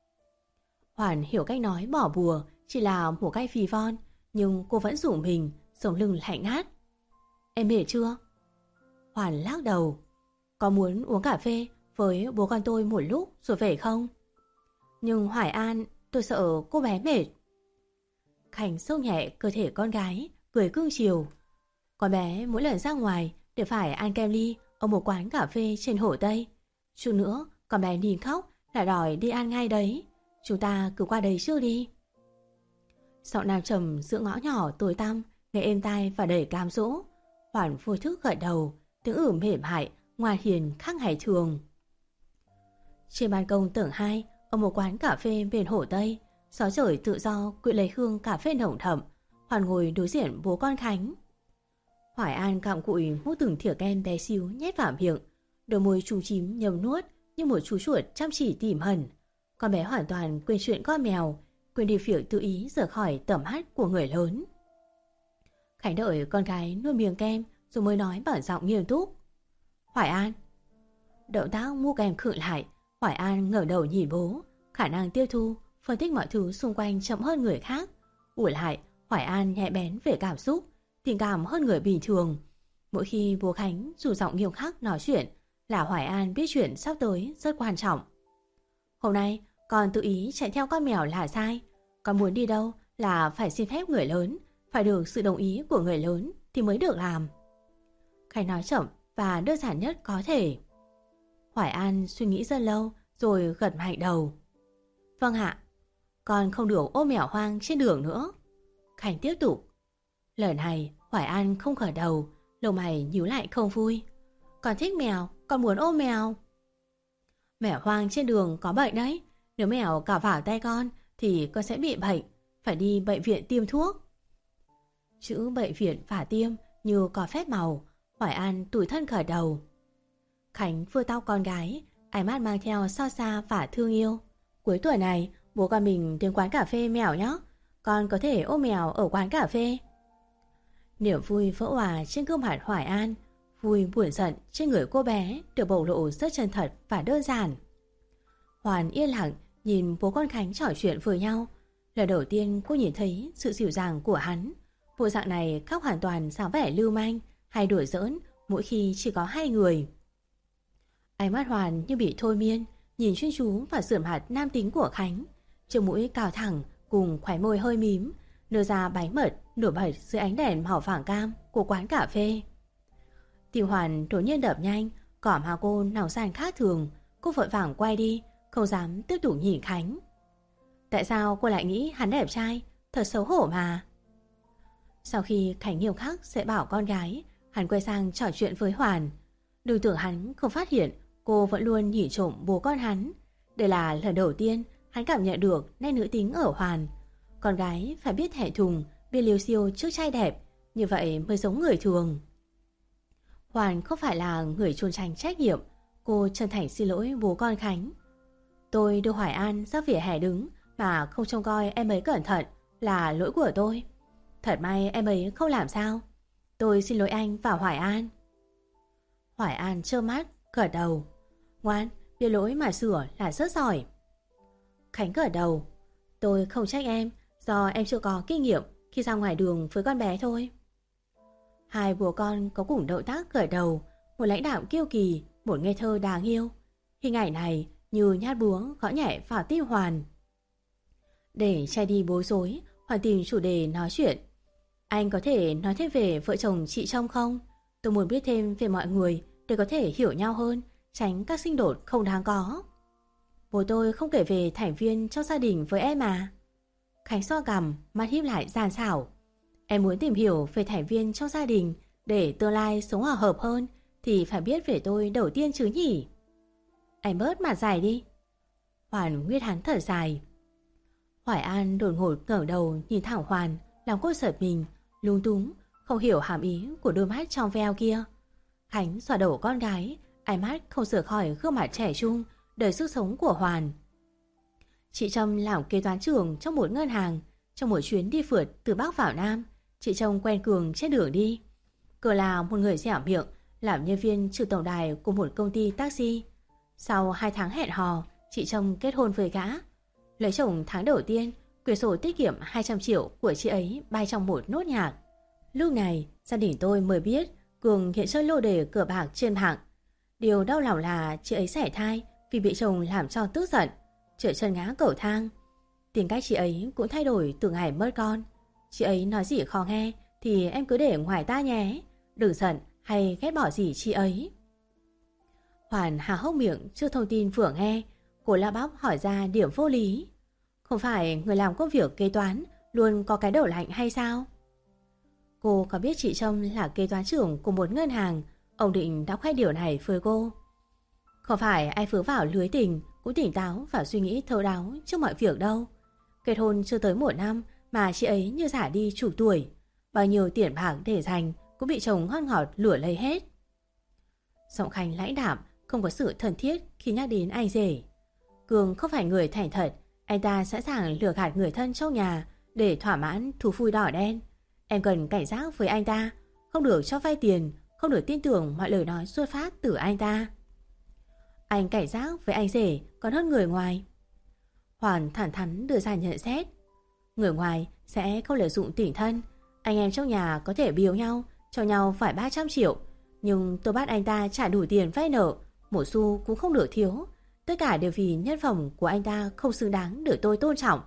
Hoàn hiểu cách nói bỏ bùa chỉ là một cách phì von, nhưng cô vẫn rủ mình, sống lưng lạnh ngắt. Em mệt chưa? Hoàn lắc đầu. Có muốn uống cà phê với bố con tôi một lúc rồi về không? Nhưng Hoài An, tôi sợ cô bé mệt. Khánh sâu nhẹ cơ thể con gái, cười cưng chiều. Con bé mỗi lần ra ngoài để phải ăn kem ly ở một quán cà phê trên Hồ Tây. Chút nữa con bé nín khóc là đòi đi ăn ngay đấy. Chúng ta cứ qua đấy trước đi. Giọng nam trầm giữa ngõ nhỏ tối tăm, nghe êm tai và đầy cám dỗ. Hoàn vô thức gật đầu, tiếng ử mềm mại, ngoan hiền khác ngày thường. Trên ban công tầng hai, ở một quán cà phê bên Hồ Tây, gió trời tự do quyện lấy hương cà phê nồng thẫm. Hoàn ngồi đối diện bố con Khánh. Hoài An cặm cụi múc từng thìa kem bé xíu nhét vào miệng, đôi môi chú chím nhấm nuốt như một chú chuột chăm chỉ tỉ mẩn. Con bé hoàn toàn quên chuyện con mèo, quên đi việc tự ý rời khỏi tầm mắt của người lớn. Khánh đợi con gái nuốt miếng kem rồi mới nói bằng giọng nghiêm túc. Hoài An. Động tác mua kem khựng lại. Hoài An ngẩng đầu nhìn bố, khả năng tiếp thu, phân tích mọi thứ xung quanh chậm hơn người khác. Ủi lại, Hoài An nhạy bén về cảm xúc, tình cảm hơn người bình thường. Mỗi khi bố Khánh dù giọng nghiêm khắc nói chuyện là Hoài An biết chuyện sắp tới rất quan trọng. Hôm nay con tự ý chạy theo con mèo là sai. Con muốn đi đâu là phải xin phép người lớn, phải được sự đồng ý của người lớn thì mới được làm. Khánh nói chậm và đơn giản nhất có thể. Hoài An suy nghĩ rất lâu rồi gật mạnh đầu. Vâng ạ, con không được ôm mèo hoang trên đường nữa. Khánh tiếp tục. Lần này Hoài An không gật đầu, lông mày nhíu lại không vui. Con thích mèo, con muốn ôm mèo. Mèo hoang trên đường có bệnh đấy. Nếu mèo cào vào tay con thì con sẽ bị bệnh, phải đi bệnh viện tiêm thuốc. Chữ bệnh viện và tiêm như có phép màu. Hoài An tủi thân gật đầu. Khánh vừa tao con gái, ánh mắt mang theo so xa và thương yêu. Cuối tuần này bố con mình đến quán cà phê mèo nhé. Con có thể ôm mèo ở quán cà phê. Niềm vui vỡ òa trên gương mặt Hoài An, vui buồn giận trên người cô bé được bộc lộ rất chân thật và đơn giản. Hoàn yên lặng nhìn bố con Khánh trò chuyện với nhau. Lần đầu tiên cô nhìn thấy sự dịu dàng của hắn. Bộ dạng này khác hoàn toàn dáng vẻ lưu manh hay đùa giỡn mỗi khi chỉ có hai người. Ánh mắt Hoàn như bị thôi miên, nhìn chuyên chú vào sườn mặt nam tính của Khánh. Chiếc mũi cao thẳng cùng khóe môi hơi mím, nở ra bánh mật nổi bật dưới ánh đèn màu vàng cam của quán cà phê. Tim Hoàn đột nhiên đập nhanh, cỏ mà cô nào san khác thường. Cô vội vàng quay đi, không dám tiếp tục nhìn Khánh. Tại sao cô lại nghĩ hắn đẹp trai? Thật xấu hổ mà. Sau khi Khánh nghiêm khắc sẽ bảo con gái, hắn quay sang trò chuyện với Hoàn. Đừng tưởng hắn không phát hiện cô vẫn luôn nhìn trộm bố con hắn. Đây là lần đầu tiên hắn cảm nhận được nét nữ tính ở Hoàn. Con gái phải biết thẹn thùng, biết liêu xiêu trước trai đẹp, như vậy mới giống người thường. Hoàn không phải là người trốn tránh trách nhiệm. Cô chân thành xin lỗi bố con Khánh. Tôi đưa Hoài An ra vỉa hè đứng mà không trông coi em ấy cẩn thận là lỗi của tôi. Thật may em ấy không làm sao. Tôi xin lỗi anh và Hoài An. Hoài An trơ mắt, gật đầu. Ngoan, biết lỗi mà sửa là rất giỏi. Khánh gật đầu. Tôi không trách em, do em chưa có kinh nghiệm khi ra ngoài đường với con bé thôi. Hai bố con có cùng động tác gật đầu, một lãnh đạm kiêu kỳ, một ngây thơ đáng yêu. Hình ảnh này như nhát búa gõ nhẹ vào tim Hoàn. Để che đi bối rối, Hoàn tìm chủ đề nói chuyện. Anh có thể nói thêm về vợ chồng chị Trông không? Tôi muốn biết thêm về mọi người để có thể hiểu nhau hơn, tránh các xung đột không đáng có. Bố tôi không kể về thành viên trong gia đình với em à? Khánh xoa cằm, mắt híp lại gian xảo. Em muốn tìm hiểu về thành viên trong gia đình để tương lai sống hòa hợp hơn thì phải biết về tôi đầu tiên chứ nhỉ? Anh bớt mặt dài đi. Hoàn nguyết hắn thở dài. Hoài An đột ngột ngẩng đầu nhìn thẳng Hoàn, làm cô giật mình, lung túng, không hiểu hàm ý của đôi mắt trong veo kia. Khánh xoa đầu con gái, ánh mắt không rời khỏi gương mặt trẻ trung, đời sức sống của Hoàn. Chị Trâm làm kế toán trưởng trong một ngân hàng. Trong một chuyến đi phượt từ Bắc vào Nam, chị Trông quen Cường trên đường đi. Cường là một người dẻo miệng, làm nhân viên trực tổng đài của một công ty taxi. Sau hai tháng hẹn hò, chị Trông kết hôn với gã. Lấy chồng tháng đầu tiên, quyển sổ tiết kiệm hai trăm triệu của chị ấy bay trong một nốt nhạc. Lúc này, gia đình tôi mới biết Cường hiện chơi lô đề cờ bạc trên mạng. Điều đau lòng là chị ấy sảy thai vì bị chồng làm cho tức giận, trượt chân ngã cầu thang. Tính cách chị ấy cũng thay đổi từ ngày mất con. Chị ấy nói gì khó nghe thì em cứ để ngoài ta nhé, đừng giận hay ghét bỏ gì chị ấy. Hoàn há hốc miệng trước thông tin vừa nghe. Cô la bóc hỏi ra điểm vô lý. Không phải người làm công việc kế toán luôn có cái đầu lạnh hay sao? Cô có biết chị Trâm là kế toán trưởng của một ngân hàng. Ông Định đã khoe điều này với cô. Không phải ai vướng vào lưới tình cũng tỉnh táo và suy nghĩ thấu đáo trước mọi việc đâu. Kết hôn chưa tới một năm mà chị ấy như giả đi chủ tuổi. Bao nhiêu tiền bạc để dành cũng bị chồng ngon ngọt lửa lấy hết. Giọng Khánh lãnh đạm, không có sự thân thiết khi nhắc đến anh rể. Cường không phải người thành thật. Anh ta sẵn sàng lừa gạt người thân trong nhà để thỏa mãn thú vui đỏ đen. Em cần cảnh giác với anh ta, không được cho vay tiền, không được tin tưởng mọi lời nói xuất phát từ anh ta. Anh cảnh giác với anh rể còn hơn người ngoài. Hoàn thẳng thắn đưa ra nhận xét. Người ngoài sẽ không lợi dụng tình thân. Anh em trong nhà có thể biếu nhau, cho nhau phải ba trăm triệu. Nhưng tôi bắt anh ta trả đủ tiền vay nợ, một xu cũng không được thiếu. Tất cả đều vì nhân phẩm của anh ta không xứng đáng được tôi tôn trọng.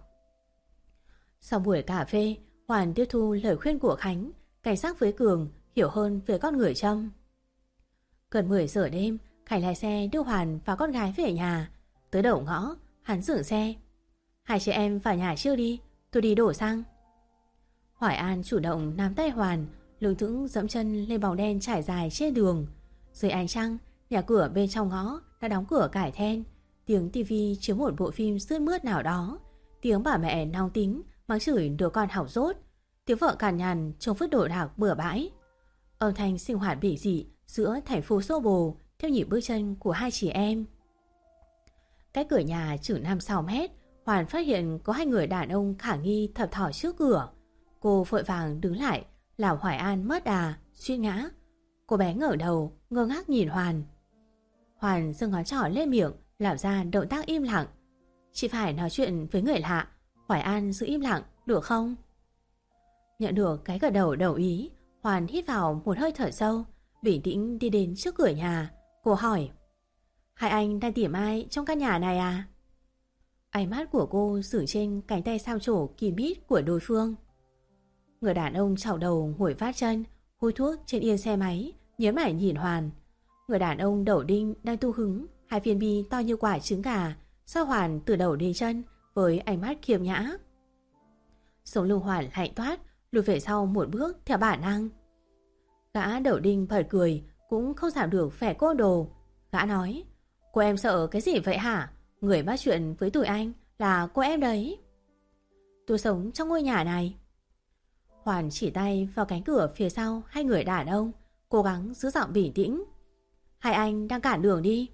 Sau buổi cà phê, Hoàn tiếp thu lời khuyên của Khánh, cảnh giác với Cường, hiểu hơn về con người Trâm. Gần mười giờ đêm, Khánh lái xe đưa Hoàn và con gái về nhà. Tới đầu ngõ, hắn dừng xe. Hai chị em vào nhà chưa đi, tôi đi đổ xăng. Hoài An chủ động nắm tay Hoàn, lững thững dẫm chân lên bóng đen trải dài trên đường. Dưới ánh trăng, nhà cửa bên trong ngõ đã đóng cửa cải then. Tiếng tivi chiếu một bộ phim sướt mướt nào đó. Tiếng bà mẹ nóng tính mắng chửi đứa con hỏng dốt. Tiếng vợ cằn nhằn trông vứt đồ đạc bừa bãi. Âm thanh sinh hoạt bị dị giữa thành phố xô bồ theo nhịp bước chân của hai chị em. Cách cửa nhà chừng năm sáu mét, Hoàn phát hiện có hai người đàn ông khả nghi thập thò trước cửa. Cô vội vàng đứng lại, làm Hoài An mất đà, suýt ngã. Cô bé ngẩng đầu, ngơ ngác nhìn Hoàn. Hoàn giơ ngón trỏ lên miệng, làm ra động tác im lặng. Chị phải nói chuyện với người lạ, Hoài An giữ im lặng, được không? Nhận được cái gật đầu đồng ý, Hoàn hít vào một hơi thở sâu, bình tĩnh đi đến trước cửa nhà. Cô hỏi: Hai anh đang tìm ai trong căn nhà này à? Ánh mắt của cô dừng trên cánh tay sao trổ kín mít của đối phương. Người đàn ông chảo đầu ngồi vát chân, hút thuốc trên yên xe máy, nhớ mày nhìn Hoàn. Người đàn ông đầu đinh đang tu hứng hai viên bi to như quả trứng gà, soi Hoàn từ đầu đến chân với ánh mắt khiêm nhã. Sống lưng Hoàn lạnh toát, lùi về sau một bước theo bản năng. Gã đầu đinh bật cười, cũng không giảm được vẻ côn đồ. Gã nói: Cô em sợ cái gì vậy hả? Người bắt chuyện với tụi anh là cô em đấy. Tôi sống trong ngôi nhà này. Hoàn chỉ tay vào cánh cửa phía sau hai người đàn ông, cố gắng giữ giọng bình tĩnh. Hai anh đang cản đường đi.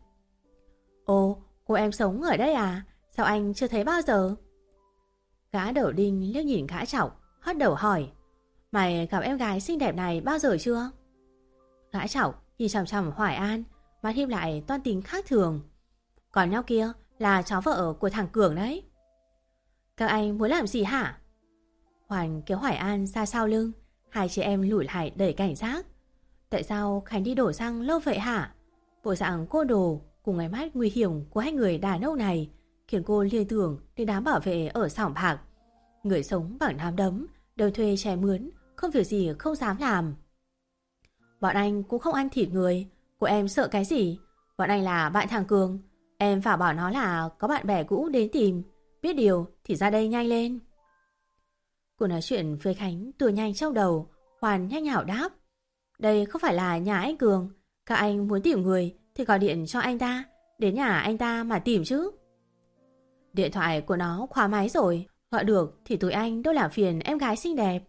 Ồ, cô em sống ở đây à? Sao anh chưa thấy bao giờ? Gã đầu đinh liếc nhìn gã Chọc, hất đầu hỏi: Mày gặp em gái xinh đẹp này bao giờ chưa? Gã Chọc nhìn chằm chằm Hoài An, mắt híp lại toan tính khác thường. Còn nhau kia là cháu vợ của thằng Cường đấy. Các anh muốn làm gì hả? Hoàn kéo Hoài An ra sau lưng, hai chị em lùi lại đầy cảnh giác. Tại sao Khánh đi đổ xăng lâu vậy hả? Bộ dạng cô đồ cùng ánh mắt nguy hiểm của hai người đàn ông này khiến cô liên tưởng đến đám bảo vệ ở sòng bạc. Người sống bằng nắm đấm, đời thuê trẻ mướn, không việc gì không dám làm. Bọn anh cũng không ăn thịt người, cô em sợ cái gì? Bọn anh là bạn thằng Cường, em vào bảo nó là có bạn bè cũ đến tìm, biết điều thì ra đây nhanh lên. Cô nói chuyện với Khánh tua nhanh trong đầu. Hoàn nhanh nhảu đáp: Đây không phải là nhà anh Cường, các anh muốn tìm người thì gọi điện cho anh ta, đến nhà anh ta mà tìm chứ. Điện thoại của nó khóa máy rồi, gọi được thì tụi anh đâu làm phiền em gái xinh đẹp.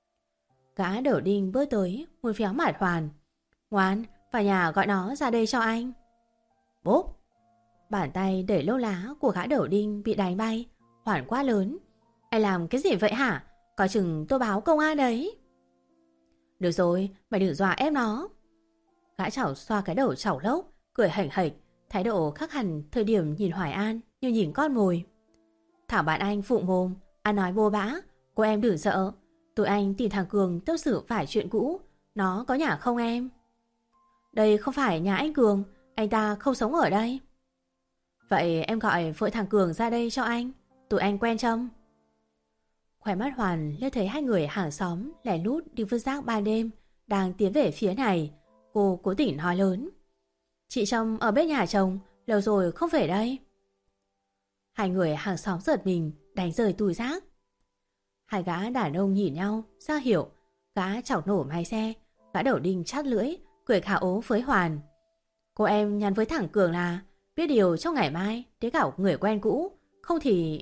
Gã đầu đinh bước tới muốn phéo mặt Hoàn. Ngoan, vào nhà gọi nó ra đây cho anh. Bốp! Bàn tay đẩy lô lá của gã đầu đinh bị đánh bay. Hoàn quá lớn: Anh làm cái gì vậy hả? Coi chừng tôi báo công an đấy. Được rồi, mày đừng dọa em nó. Gã Chảo xoa cái đầu chảo lốc, cười hảnh hạch, thái độ khác hẳn thời điểm nhìn Hoài An như nhìn con mồi. Thảo bạn anh phụ mồm, ăn nói bô bã, cô em đừng sợ. Tụi anh tìm thằng Cường tâm sự vài chuyện cũ, nó có nhà không em? Đây không phải nhà anh Cường, anh ta không sống ở đây. Vậy em gọi vợ thằng Cường ra đây cho anh, tụi anh quen chông. Khóe mắt Hoàn liếc thấy hai người hàng xóm lẻ lút đi vứt rác ban đêm đang tiến về phía này. Cô cố tình nói lớn: Chị Trông ở bên nhà chồng, lâu rồi không về đây. Hai người hàng xóm giật mình, đánh rơi túi rác. Hai gã đàn ông nhìn nhau, ra hiểu. Gã chọc nổ máy xe, gã đầu đinh chát lưỡi, cười khả ố với Hoàn: Cô em nhắn với thằng Cường là biết điều trong ngày mai để gặp người quen cũ, không thì...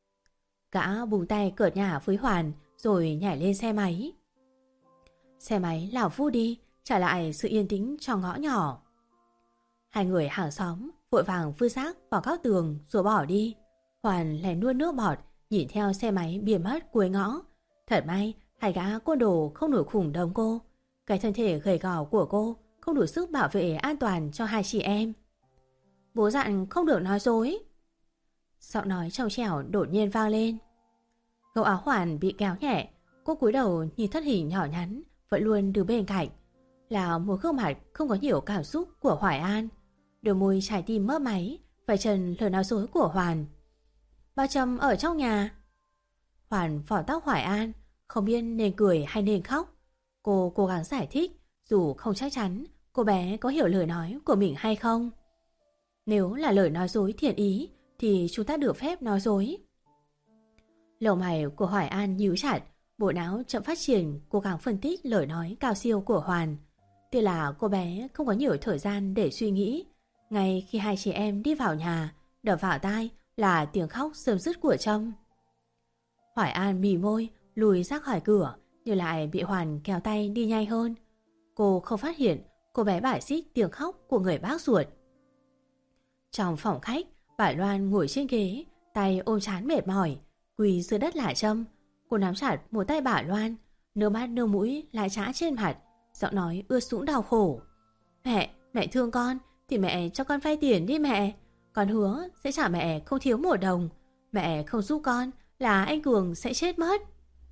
Gã bùng tay cợt nhả với Hoàn rồi nhảy lên xe máy. Xe máy lảo vút đi, trả lại sự yên tĩnh cho ngõ nhỏ. Hai người hàng xóm vội vàng vứt rác vào góc tường rồi bỏ đi. Hoàn lén nuốt nước bọt, nhìn theo xe máy biến mất cuối ngõ. Thật may hai gã côn đồ không nổi khủng đống cô. Cái thân thể gầy gò của cô không đủ sức bảo vệ an toàn cho hai chị em. Bố dặn không được nói dối. Giọng nói trong trẻo đột nhiên vang lên. Gấu áo Hoàn bị kéo nhẹ. Cô cúi đầu nhìn thân hình nhỏ nhắn vẫn luôn đứng bên cạnh, là một gương mặt không có nhiều cảm xúc của Hoài An. Đôi môi trái tim mấp máy, vài chân lời nói dối của Hoàn. Bà Trâm ở trong nhà. Hoàn vỏ tóc Hoài An, không biết nên cười hay nên khóc. Cô cố gắng giải thích, dù không chắc chắn cô bé có hiểu lời nói của mình hay không. Nếu là lời nói dối thiện ý thì chúng ta được phép nói dối. Lông mày của Hoài An nhíu chặt, bộ não chậm phát triển, cố gắng phân tích lời nói cao siêu của Hoàn. Tuy là cô bé không có nhiều thời gian để suy nghĩ. Ngay khi hai chị em đi vào nhà, đập vào tai là tiếng khóc rơm rứt của Trâm. Hoài An mỉ môi, lùi ra khỏi cửa, nhưng lại bị Hoàn kéo tay đi nhanh hơn. Cô không phát hiện cô bé bài xích tiếng khóc của người bác ruột. Trong phòng khách, Bà Loan ngồi trên ghế, tay ôm trán mệt mỏi, quỳ dưới đất lại Trâm. Cô nắm chặt một tay bà Loan, nước mắt nước mũi lại trã trên mặt, giọng nói ưa sũng đau khổ. Mẹ, mẹ thương con thì mẹ cho con vay tiền đi mẹ. Con hứa sẽ trả mẹ không thiếu một đồng. Mẹ không giúp con là anh Cường sẽ chết mất.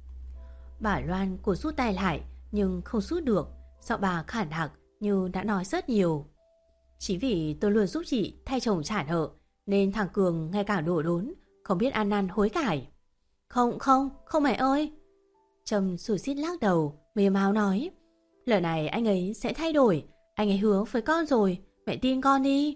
Bà Loan cố rút tay lại nhưng không rút được, giọng bà khản đặc như đã nói rất nhiều. Chỉ vì tôi luôn giúp chị thay chồng trả nợ nên thằng Cường ngày càng đổ đốn, không biết ăn năn hối cải. Không, không, không mẹ ơi. Trâm sủi xít lắc đầu, mềm máo nói. Lần này anh ấy sẽ thay đổi, anh ấy hứa với con rồi, mẹ tin con đi.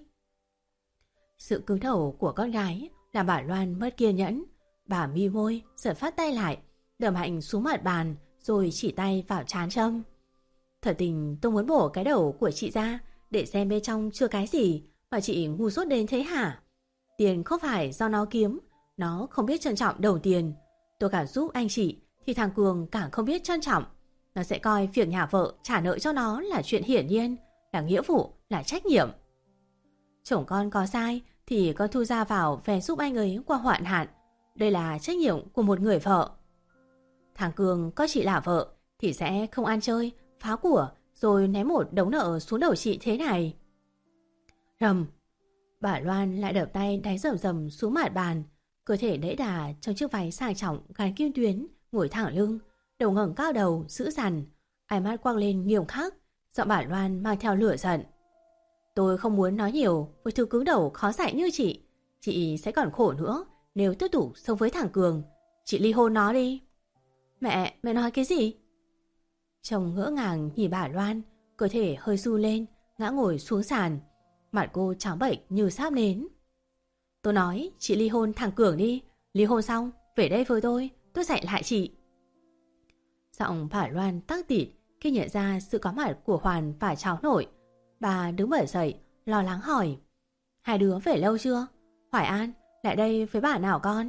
Sự cứng đầu của con gái làm bà Loan mất kiên nhẫn. Bà mi môi, giật phát tay lại, đầm mạnh xuống mặt bàn rồi chỉ tay vào trán Trâm. Thật tình tôi muốn bổ cái đầu của chị ra để xem bên trong chưa cái gì mà chị ngu dốt đến thế hả? Tiền không phải do nó kiếm, nó không biết trân trọng đồng tiền. Tôi càng giúp anh chị thì thằng Cường càng không biết trân trọng. Nó sẽ coi việc nhà vợ trả nợ cho nó là chuyện hiển nhiên, là nghĩa vụ, là trách nhiệm. Chồng con có sai thì con thu ra vào về giúp anh ấy qua hoạn hạn. Đây là trách nhiệm của một người vợ. Thằng Cường có chị là vợ thì sẽ không ăn chơi, phá của rồi ném một đống nợ xuống đầu chị thế này. Rầm. Bà Loan lại đập tay đánh rầm rầm xuống mặt bàn, cơ thể đẫy đà trong chiếc váy sang trọng gắn kim tuyến, ngồi thẳng lưng, đầu ngẩng cao đầu dữ dằn, ánh mắt quang lên nghiêm khắc, giọng bà Loan mang theo lửa giận. Tôi không muốn nói nhiều với thứ cứng đầu khó dạy như chị. Chị sẽ còn khổ nữa nếu tiếp tục sống với thằng Cường. Chị ly hôn nó đi. Mẹ, mẹ nói cái gì? Chồng ngỡ ngàng nhìn bà Loan, cơ thể hơi run lên, ngã ngồi xuống sàn. Mặt cô trắng bệch như sáp nến. Tôi nói chị ly hôn thằng Cường đi. Ly hôn xong về đây với tôi, tôi dạy lại chị. Giọng bà Loan tắc tịt khi nhận ra sự có mặt của Hoàn và cháu nội. Bà đứng bật dậy, lo lắng hỏi. Hai đứa về lâu chưa? Hoài An, lại đây với bà nào con?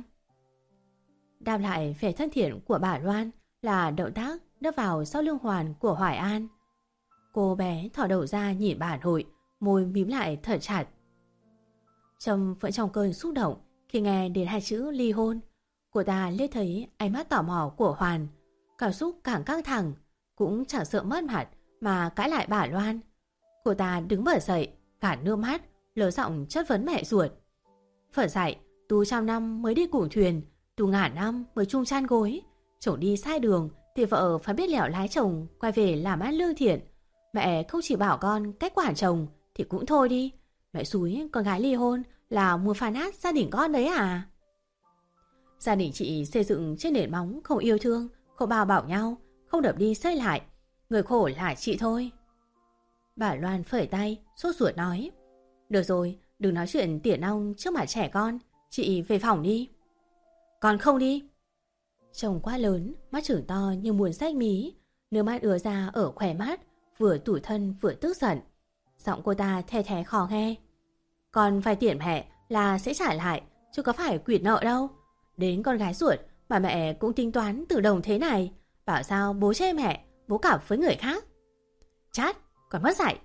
Đáp lại vẻ thân thiện của bà Loan là động tác đắp vào sau lưng Hoàn của Hoài An. Cô bé thỏ đầu ra nhìn bà nội, môi mím lại thật chặt. Trâm vẫn trong cơn xúc động khi nghe đến hai chữ ly hôn. Cô ta liếc thấy ánh mắt tò mò của Hoàn, cảm xúc càng căng thẳng, cũng chẳng sợ mất mặt mà cãi lại bà Loan. Cô ta đứng bật dậy, gạt nước mắt, lớn giọng chất vấn mẹ ruột. Phở dạy, tu trăm năm mới đi cùng thuyền, tu ngàn năm mới chung chăn gối. Chồng đi sai đường thì vợ phải biết lẻo lái chồng quay về làm ăn lương thiện. Mẹ không chỉ bảo con cách quản chồng thì cũng thôi đi. Mẹ xúi con gái ly hôn là muốn phá nát gia đình con đấy à? Gia đình chị xây dựng trên nền móng không yêu thương, không bao bảo nhau, không đập đi xây lại. Người khổ là chị thôi. Bà Loan phẩy tay, sốt ruột nói. Được rồi, đừng nói chuyện tỉa nong trước mặt trẻ con. Chị về phòng đi. Con không đi. Chồng quá lớn, mắt trưởng to như muốn rách mí, nước mắt ứa ra ở khóe mắt, vừa tủi thân vừa tức giận. Giọng cô ta the thé khó nghe. Con vay tiền mẹ là sẽ trả lại, chứ có phải quỵt nợ đâu. Đến con gái ruột mà mẹ cũng tính toán từ đồng thế này, bảo sao bố chê mẹ, bố cặp với người khác. Chát, còn mất dạy.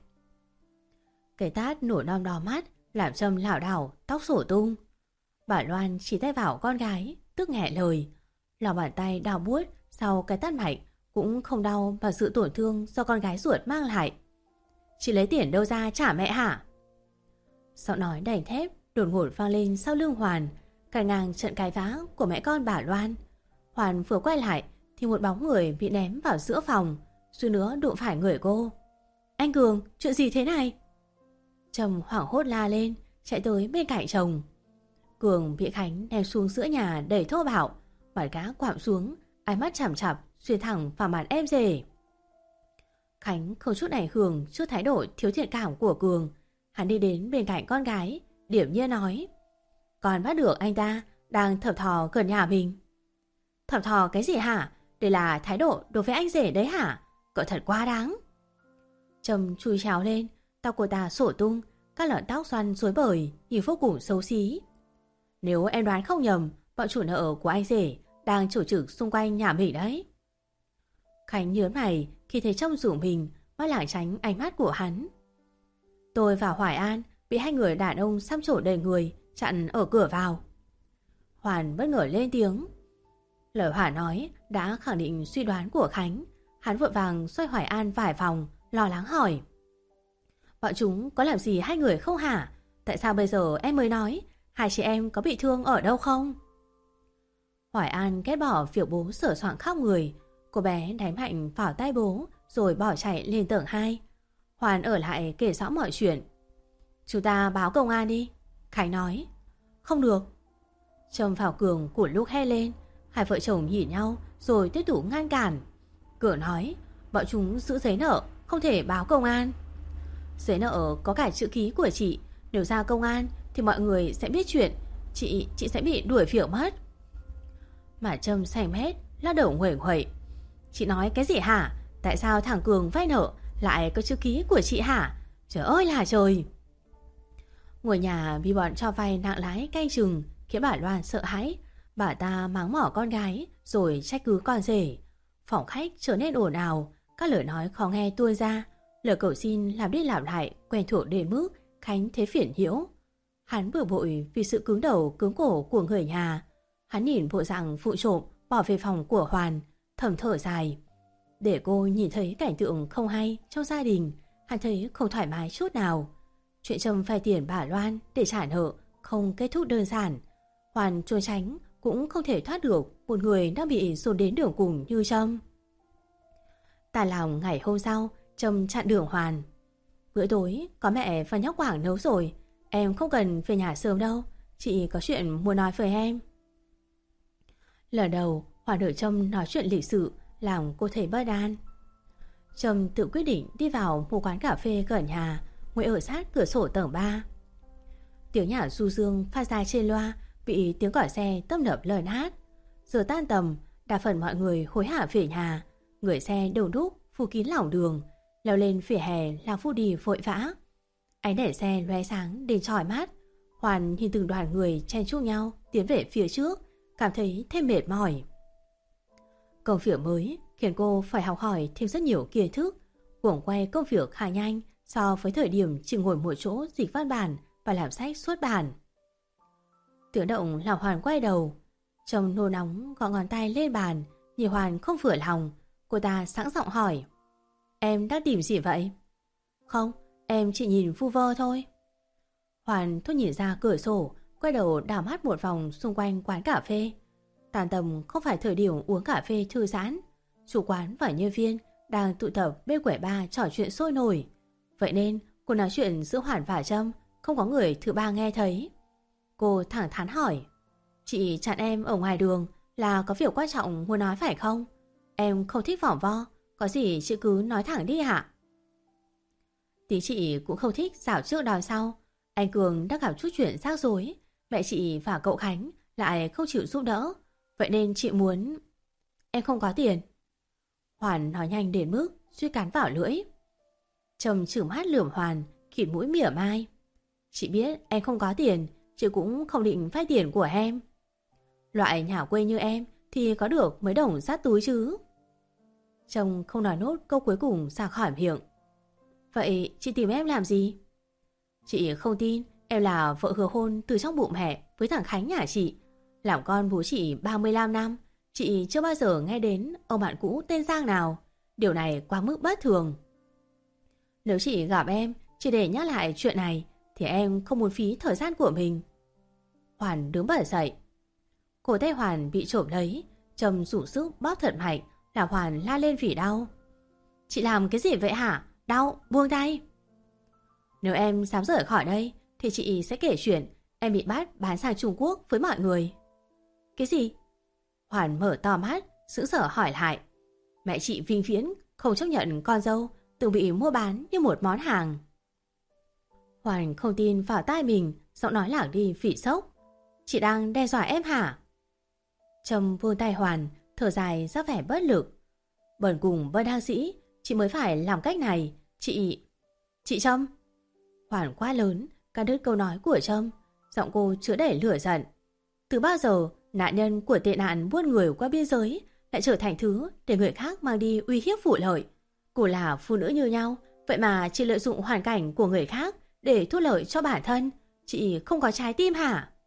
Cái tát nổ non đỏ mắt làm Trâm lảo đảo, tóc sổ tung. Bà Loan chỉ tay vào con gái, tức nghẹ lời. Lòng bàn tay đau buốt sau cái tát mạnh cũng không đau mà sự tổn thương do con gái ruột mang lại. Chị lấy tiền đâu ra trả mẹ hả? Giọng nói đành thép đột ngột vang lên sau lưng Hoàn, cản ngang trận cãi vã của mẹ con bà Loan. Hoàn vừa quay lại thì một bóng người bị ném vào giữa phòng, suýt nữa đụng phải người cô. Anh Cường, chuyện gì thế này? Trâm hoảng hốt la lên, chạy tới bên cạnh chồng. Cường bị Khánh ném xuống giữa nhà đầy thô bạo, mặt gã quạm xuống, ánh mắt chằm chằm xuyên thẳng vào mặt em rể. Khánh không chút ảnh hưởng trước thái độ thiếu thiện cảm của Cường. Hắn đi đến bên cạnh con gái, điểm nhiên nói. Con bắt được anh ta đang thập thò gần nhà mình. Thập thò cái gì hả? Đây là thái độ đối với anh rể đấy hả? Cậu thật quá đáng. Trâm chui trào lên, tóc cô ta sổ tung, các lọn tóc xoăn rối bời, nhìn vô cùng xấu xí. Nếu em đoán không nhầm, bọn chủ nợ của anh rể đang trổ trực xung quanh nhà mình đấy. Khánh nhớn mày khi thấy Trâm rủ mình, mắt lảng tránh ánh mắt của hắn. Tôi và Hoài An bị hai người đàn ông xăm trổ đầy người chặn ở cửa vào. Hoàn bất ngờ lên tiếng. Lời Hoàn nói đã khẳng định suy đoán của Khánh. Hắn vội vàng xoay Hoài An vài vòng, lo lắng hỏi. Bọn chúng có làm gì hai người không hả? Tại sao bây giờ em mới nói? Hai chị em có bị thương ở đâu không? Hoài An ghét bỏ việc bố sửa soạn khóc người. Cô bé đánh mạnh vào tay bố rồi bỏ chạy lên tầng hai. Hoàn ở lại kể rõ mọi chuyện. Chúng ta báo công an đi, Khánh nói. Không được. Trâm vào Cường của lúc hét lên. Hai vợ chồng nhìn nhau rồi tiếp tục ngăn cản. Cường nói bọn chúng giữ giấy nợ, không thể báo công an. Giấy nợ có cả chữ ký của chị. Nếu ra công an thì mọi người sẽ biết chuyện. Chị, chị sẽ bị đuổi việc mất. Mà Trâm xanh mét, lắc đầu nguẩy nguẩy. Chị nói cái gì hả? Tại sao thằng Cường vay nợ lại có chữ ký của chị hả? Trời ơi là trời. Ngôi nhà bị bọn cho vay nặng lãi canh chừng khiến bà Loan sợ hãi. Bà ta mắng mỏ con gái rồi trách cứ con rể. Phòng khách trở nên ồn ào, các lời nói khó nghe tuôn ra. Lời cầu xin làm đi làm lại quen thuộc đến mức Khánh thấy phiền nhiễu. Hắn bực bội vì sự cứng đầu cứng cổ của người nhà. Hắn nhìn bộ dạng phụ trộm bỏ về phòng của Hoàn, thầm thở dài. Để cô nhìn thấy cảnh tượng không hay trong gia đình, hắn thấy không thoải mái chút nào. Chuyện Trâm vay tiền bà Loan để trả nợ không kết thúc đơn giản. Hoàn trốn tránh cũng không thể thoát được một người đang bị dồn đến đường cùng như Trâm. Tà lòng ngày hôm sau, Trâm chặn đường Hoàn. Bữa tối có mẹ và nhóc Quảng nấu rồi, em không cần về nhà sớm đâu, chị có chuyện muốn nói với em. Lần đầu Hoàn đợi Trâm nói chuyện lịch sự làm cô thấy bất an. Trâm tự quyết định đi vào một quán cà phê gần nhà, ngồi ở sát cửa sổ tầng ba. Tiếng nhạc du dương phát ra trên loa bị tiếng còi xe tấp nập lời hát. Giờ tan tầm, đa phần mọi người hối hả về nhà. Người xe đông đúc phủ kín lòng đường, leo lên vỉa hè làm phu đi vội vã. Ánh đèn xe lóe sáng đến chói mắt. Hoàn nhìn từng đoàn người chen chúc nhau tiến về phía trước, cảm thấy thêm mệt mỏi. Công việc mới khiến cô phải học hỏi thêm rất nhiều kiến thức. Guồng quay công việc khá nhanh so với thời điểm chỉ ngồi một chỗ dịch văn bản và làm sách xuất bản. Tiếng động làm Hoàn quay đầu. Trông nôn nóng gõ ngón tay lên bàn, nhìn Hoàn không vừa lòng. Cô ta sẵn giọng hỏi. Em đang tìm gì vậy? Không, em chỉ nhìn vu vơ thôi. Hoàn thốt nhìn ra cửa sổ, quay đầu đảo mắt một vòng xung quanh quán cà phê. Tàn tầm không phải thời điểm uống cà phê thư giãn. Chủ quán và nhân viên đang tụ tập bên quầy bar trò chuyện sôi nổi. Vậy nên cô nói chuyện giữa Hoàn và Trâm không có người thứ ba nghe thấy. Cô thẳng thắn hỏi. Chị chặn em ở ngoài đường là có việc quan trọng muốn nói phải không? Em không thích vòng vo, có gì chị cứ nói thẳng đi hả? Tí chị cũng không thích xảo trước đòi sau. Anh Cường đã gặp chút chuyện rắc rối, mẹ chị và cậu Khánh lại không chịu giúp đỡ. Vậy nên chị muốn... Em không có tiền. Hoàn nói nhanh đến mức suýt cắn vào lưỡi. Trông chửng mắt lườm Hoàn, khịt mũi mỉa mai. Chị biết em không có tiền, chị cũng không định vay tiền của em. Loại nhà quê như em thì có được mấy đồng sát túi chứ. Trông không nói nốt câu cuối cùng ra khỏi miệng. Vậy chị tìm em làm gì? Chị không tin em là vợ hứa hôn từ trong bụng mẹ với thằng Khánh nhà chị. Làm con bố chị ba mươi lăm năm, chị chưa bao giờ nghe đến ông bạn cũ tên Giang nào. Điều này quá mức bất thường. Nếu chị gặp em chỉ để nhắc lại chuyện này thì em không muốn phí thời gian của mình. Hoàn đứng bật dậy. Cổ tay Hoàn bị trộm lấy, Trâm rủ sức bóp thật mạnh, làm Hoàn la lên vì đau. Chị làm cái gì vậy hả? Đau, buông tay. Nếu em dám rời khỏi đây thì chị sẽ kể chuyện em bị bắt bán sang Trung Quốc với mọi người. Cái gì? Hoàn mở to mắt, sững sờ hỏi lại. Mẹ chị vĩnh viễn không chấp nhận con dâu từng bị mua bán như một món hàng. Hoàn không tin vào tai mình, giọng nói lảng đi phỉ sốc. Chị đang đe dọa em hả? Trâm buông tay Hoàn, thở dài ra vẻ bất lực. Bần cùng bất đắc dĩ, chị mới phải làm cách này. Chị... Chị Trâm. Hoàn quá lớn, cắt đứt câu nói của Trâm. Giọng cô chứa đầy lửa giận. Từ bao giờ nạn nhân của tệ nạn buôn người qua biên giới lại trở thành thứ để người khác mang đi uy hiếp vụ lợi? Cô là phụ nữ như nhau, vậy mà chị lợi dụng hoàn cảnh của người khác để thu lợi cho bản thân. Chị không có trái tim hả?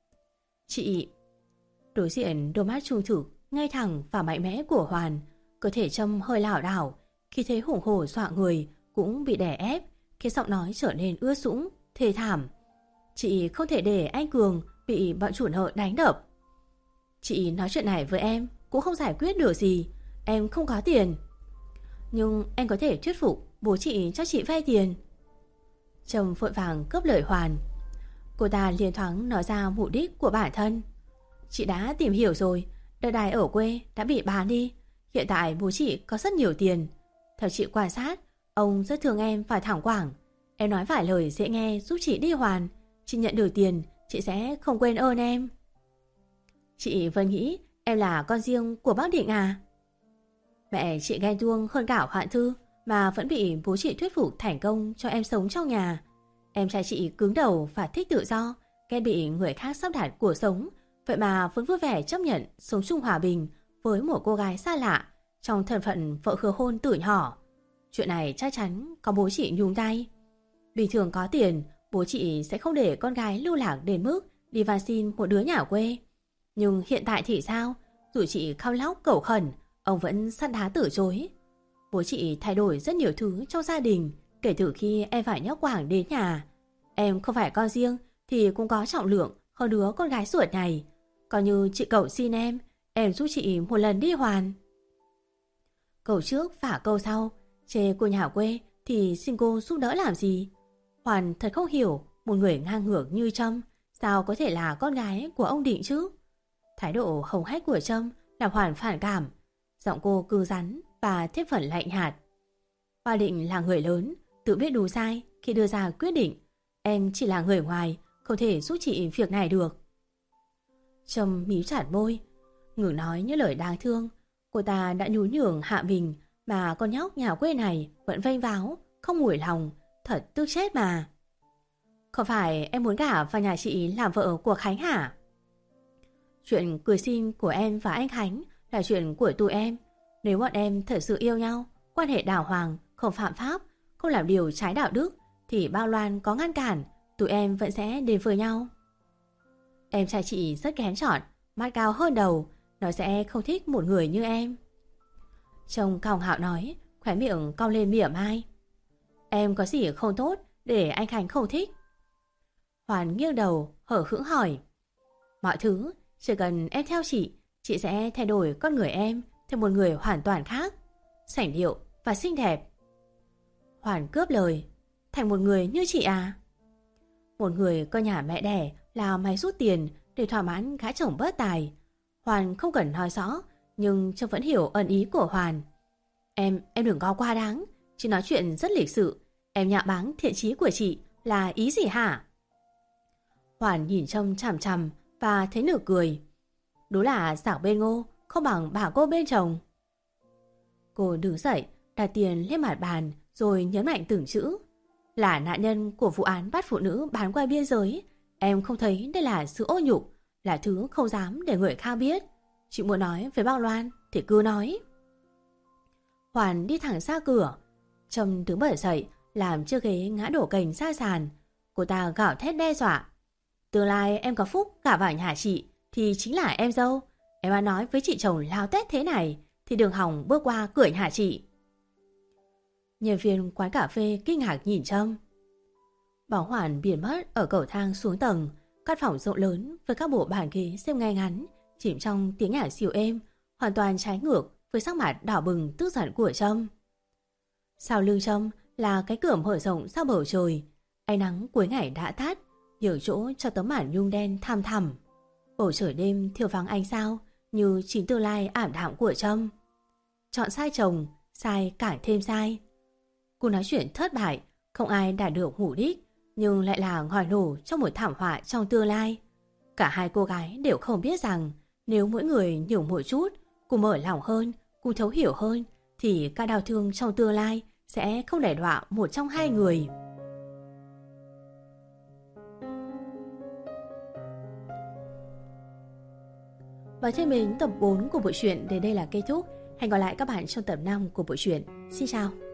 Chị... Đối diện đôi mắt trung thực, ngay thẳng và mạnh mẽ của Hoàn, cơ thể Trâm hơi lảo đảo, khi thế hùng hổ dọa người cũng bị đè ép, khiến giọng nói trở nên ướt sũng, thê thảm. Chị không thể để anh Cường bị bọn chủ nợ đánh đập. Chị nói chuyện này với em cũng không giải quyết được gì. Em không có tiền. Nhưng em có thể thuyết phục bố chị cho chị vay tiền. Trâm vội vàng cướp lời Hoàn. Cô ta liền thoáng nói ra mục đích của bản thân. Chị đã tìm hiểu rồi, đất đai ở quê đã bị bán đi. Hiện tại bố chị có rất nhiều tiền. Theo chị quan sát, ông rất thương em và thẳng quảng. Em nói vài lời dễ nghe giúp chị đi Hoàn. Chị nhận được tiền, chị sẽ không quên ơn em. Chị vẫn nghĩ em là con riêng của bác Định à? Mẹ chị ghen tuông hơn cả Hoạn Thư mà vẫn bị bố chị thuyết phục thành công cho em sống trong nhà. Em trai chị cứng đầu và thích tự do, ghen bị người khác sắp đặt cuộc sống, vậy mà vẫn vui vẻ chấp nhận sống chung hòa bình với một cô gái xa lạ trong thân phận vợ hứa hôn từ nhỏ. Chuyện này chắc chắn có bố chị nhúng tay. Bình thường có tiền, bố chị sẽ không để con gái lưu lạc đến mức đi van xin một đứa nhà quê. Nhưng hiện tại thì sao? Dù chị khóc lóc cầu khẩn, ông vẫn sắt đá từ chối. Bố chị thay đổi rất nhiều thứ trong gia đình kể từ khi em phải nhắc Quảng đến nhà. Em không phải con riêng thì cũng có trọng lượng hơn đứa con gái ruột này. Còn như chị cầu xin em, em giúp chị một lần đi Hoàn. Câu trước và câu sau, chê cô nhà quê thì xin cô giúp đỡ làm gì? Hoàn thật không hiểu một người ngang ngược như Trâm sao có thể là con gái của ông Định chứ. Thái độ hống hách của Trâm làm Hoàn phản cảm. Giọng cô cứng rắn và thêm phần lạnh nhạt. Hoa Định là người lớn, tự biết đúng sai khi đưa ra quyết định. Em chỉ là người ngoài, không thể giúp chị việc này được. Trâm mím chặt môi, ngừng nói những lời đáng thương. Cô ta đã nhún nhường hạ mình mà con nhóc nhà quê này vẫn vênh váo, không mủi lòng, thật tức chết mà. Không phải em muốn gả vào nhà chị làm vợ của Khánh hả? Chuyện cưới xin của em và anh Khánh là chuyện của tụi em. Nếu bọn em thật sự yêu nhau, quan hệ đàng hoàng, không phạm pháp, không làm điều trái đạo đức, thì bao loan có ngăn cản, tụi em vẫn sẽ đến với nhau. Em trai chị rất kén chọn, mắt cao hơn đầu, nó sẽ không thích một người như em. Trông Còng Hạo nói, khóe miệng cong lên mỉa mai. Em có gì không tốt để anh Khánh không thích? Hoàn nghiêng đầu, hở hững hỏi. Mọi thứ, chỉ cần em theo chị, chị sẽ thay đổi con người em thành một người hoàn toàn khác, sảnh điệu và xinh đẹp. Hoàn cướp lời. Thành một người như chị à? Một người coi nhà mẹ đẻ là máy rút tiền để thỏa mãn gã chồng bớt tài. Hoàn không cần nói rõ, nhưng Trâm vẫn hiểu ẩn ý của Hoàn. Em, em đừng có quá đáng. Chị nói chuyện rất lịch sự. Em nhạ báng thiện chí của chị là ý gì hả? Hoàn nhìn Trâm chằm chằm và thấy nửa cười. Đúng là xảo bên ngô không bằng bà cô bên chồng. Cô đứng dậy, đặt tiền lên mặt bàn rồi nhấn mạnh từng chữ. Là nạn nhân của vụ án bắt phụ nữ bán qua biên giới, em không thấy đây là sự ô nhục, là thứ không dám để người khác biết. Chị muốn nói với bác Loan thì cứ nói. Hoàn đi thẳng ra cửa. Trâm đứng bật dậy, làm chiếc ghế ngã đổ cành ra sàn. Cô ta gào thét đe dọa. Tương lai em có phúc gả vào nhà chị thì chính là em dâu. Em đã nói với chị chồng lao tét thế này thì đừng hòng bước qua cửa nhà chị. Nhân viên quán cà phê kinh ngạc nhìn Trâm. Bóng Hoàn biến mất ở cầu thang xuống tầng. Căn phòng rộng lớn với các bộ bàn ghế xếp ngay ngắn, chìm trong tiếng nhạc dịu êm, hoàn toàn trái ngược với sắc mặt đỏ bừng tức giận của Trâm. Sau lưng Trâm là cái cửa mở rộng sau bầu trời. Ánh nắng cuối ngày đã tắt, nhường chỗ cho tấm màn nhung đen thăm thẳm. Bầu trời đêm thiếu vắng ánh sao, như chính tương lai ảm đạm của Trâm. Chọn sai chồng, sai càng thêm sai. Cô nói chuyện thất bại, không ai đạt được mục đích, nhưng lại là ngòi nổ trong một thảm họa trong tương lai. Cả hai cô gái đều không biết rằng nếu mỗi người nhường một chút, cùng mở lòng hơn, cùng thấu hiểu hơn, thì các đau thương trong tương lai sẽ không đẩy đọa một trong hai người. Và trên mình tập bốn của bộ truyện đến đây là kết thúc. Hẹn gặp lại các bạn trong tập năm của bộ truyện. Xin chào!